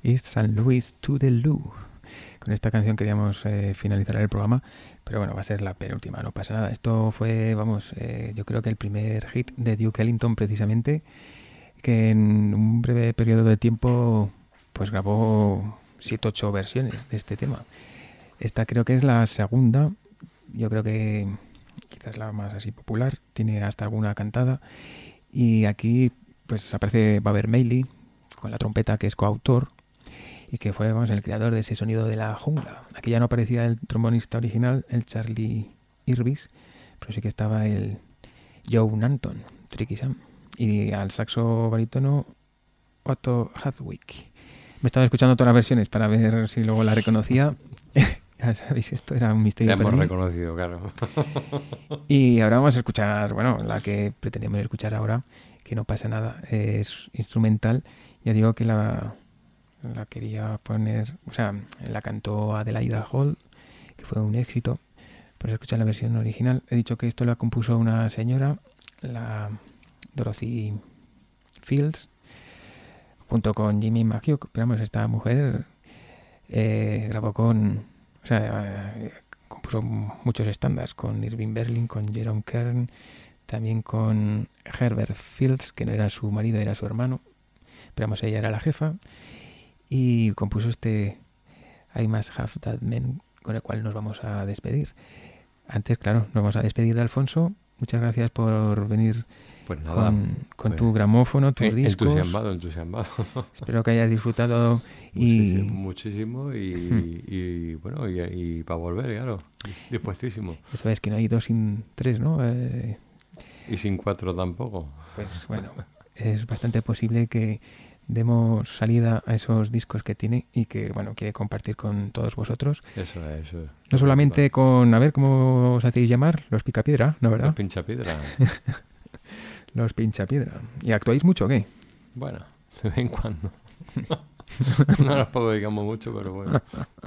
East Saint Louis to the Lou. Con esta canción queríamos eh, finalizar el programa, pero bueno, va a ser la penúltima, no pasa nada. Esto fue, vamos, eh, yo creo que el primer hit de Duke Ellington precisamente, que en un breve periodo de tiempo pues grabó siete ocho versiones de este tema. Esta creo que es la segunda, yo creo que quizás la más así popular, tiene hasta alguna cantada, y aquí pues aparece Baber Mailey con la trompeta, que es coautor y que fue, vamos, el creador de ese sonido de la jungla. Aquí ya no aparecía el trombonista original, el Charlie Irvis, pero sí que estaba el Joe Nanton, Tricky Sam, y al saxo barítono Otto Hadwick. Me estaba escuchando todas las versiones para ver si luego la reconocía. Ya sabéis, esto era un misterio. La hemos reconocido, claro. Y ahora vamos a escuchar, bueno, la que pretendíamos escuchar ahora, que no pasa nada, es instrumental. Ya digo que la, la quería poner, o sea, la cantó Adelaida Hall, que fue un éxito, pero escuchar la versión original. He dicho que esto la compuso una señora, la Dorothy Fields, junto con Jimmy McHugh. Pero vamos, esta mujer eh, grabó con, o sea, eh, compuso muchos estándares con Irving Berlin, con Jerome Kern, también con Herbert Fields, que no era su marido, era su hermano, pero vamos, ella era la jefa, y compuso este I Must Have That Man, con el cual nos vamos a despedir. Antes, claro, nos vamos a despedir de Alfonso. Muchas gracias por venir. Pues nada, con, con pues, tu gramófono, tus eh, discos. Entusiasmado, entusiasmado. Espero que hayas disfrutado. Y... Muchísimo, muchísimo y, hmm. y bueno, y, y para volver, claro, dispuestísimo. Eso es que no hay dos sin tres, ¿no? Eh... Y sin cuatro tampoco. Pues bueno, es bastante posible que demos salida a esos discos que tiene y que, bueno, quiere compartir con todos vosotros. Eso es, eso es. No solamente con, a ver, ¿cómo os hacéis llamar? Los Picapiedra, ¿no, verdad? Los Pinchapiedra. Los Pinchapiedra. ¿Y actuáis mucho o qué? Bueno, de vez en cuando. No nos puedo digamos mucho, pero bueno.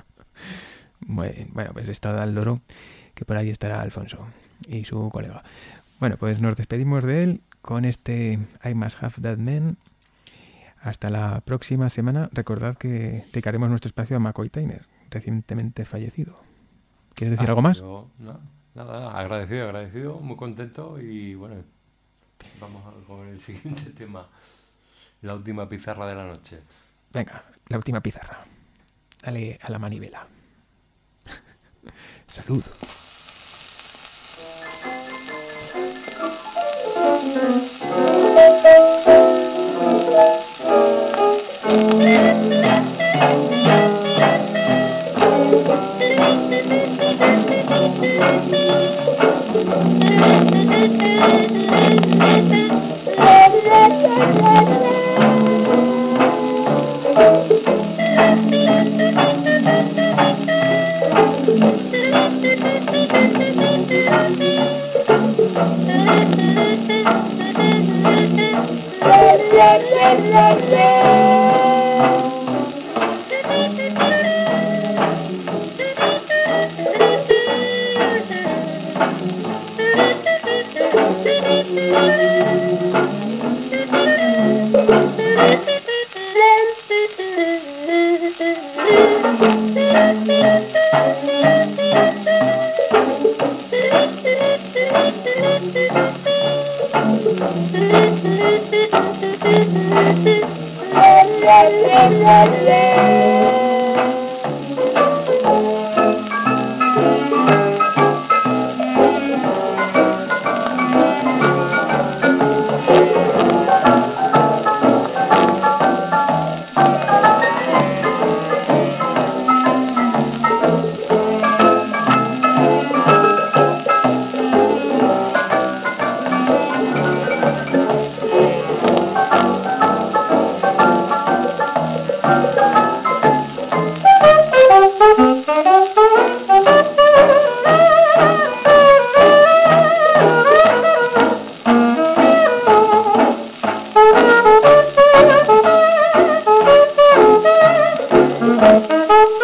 Bueno, pues está el loro, que por ahí estará Alfonso y su colega. Bueno, pues nos despedimos de él con este I Must Have That Man. Hasta la próxima semana. Recordad que dedicaremos nuestro espacio a McCoy Tyner, recientemente fallecido. ¿Quieres decir ah, algo más? Yo, no, nada, agradecido, agradecido, muy contento y bueno, vamos a, con el siguiente tema, la última pizarra de la noche. Venga, la última pizarra. Dale a la manivela. Salud. Thank you.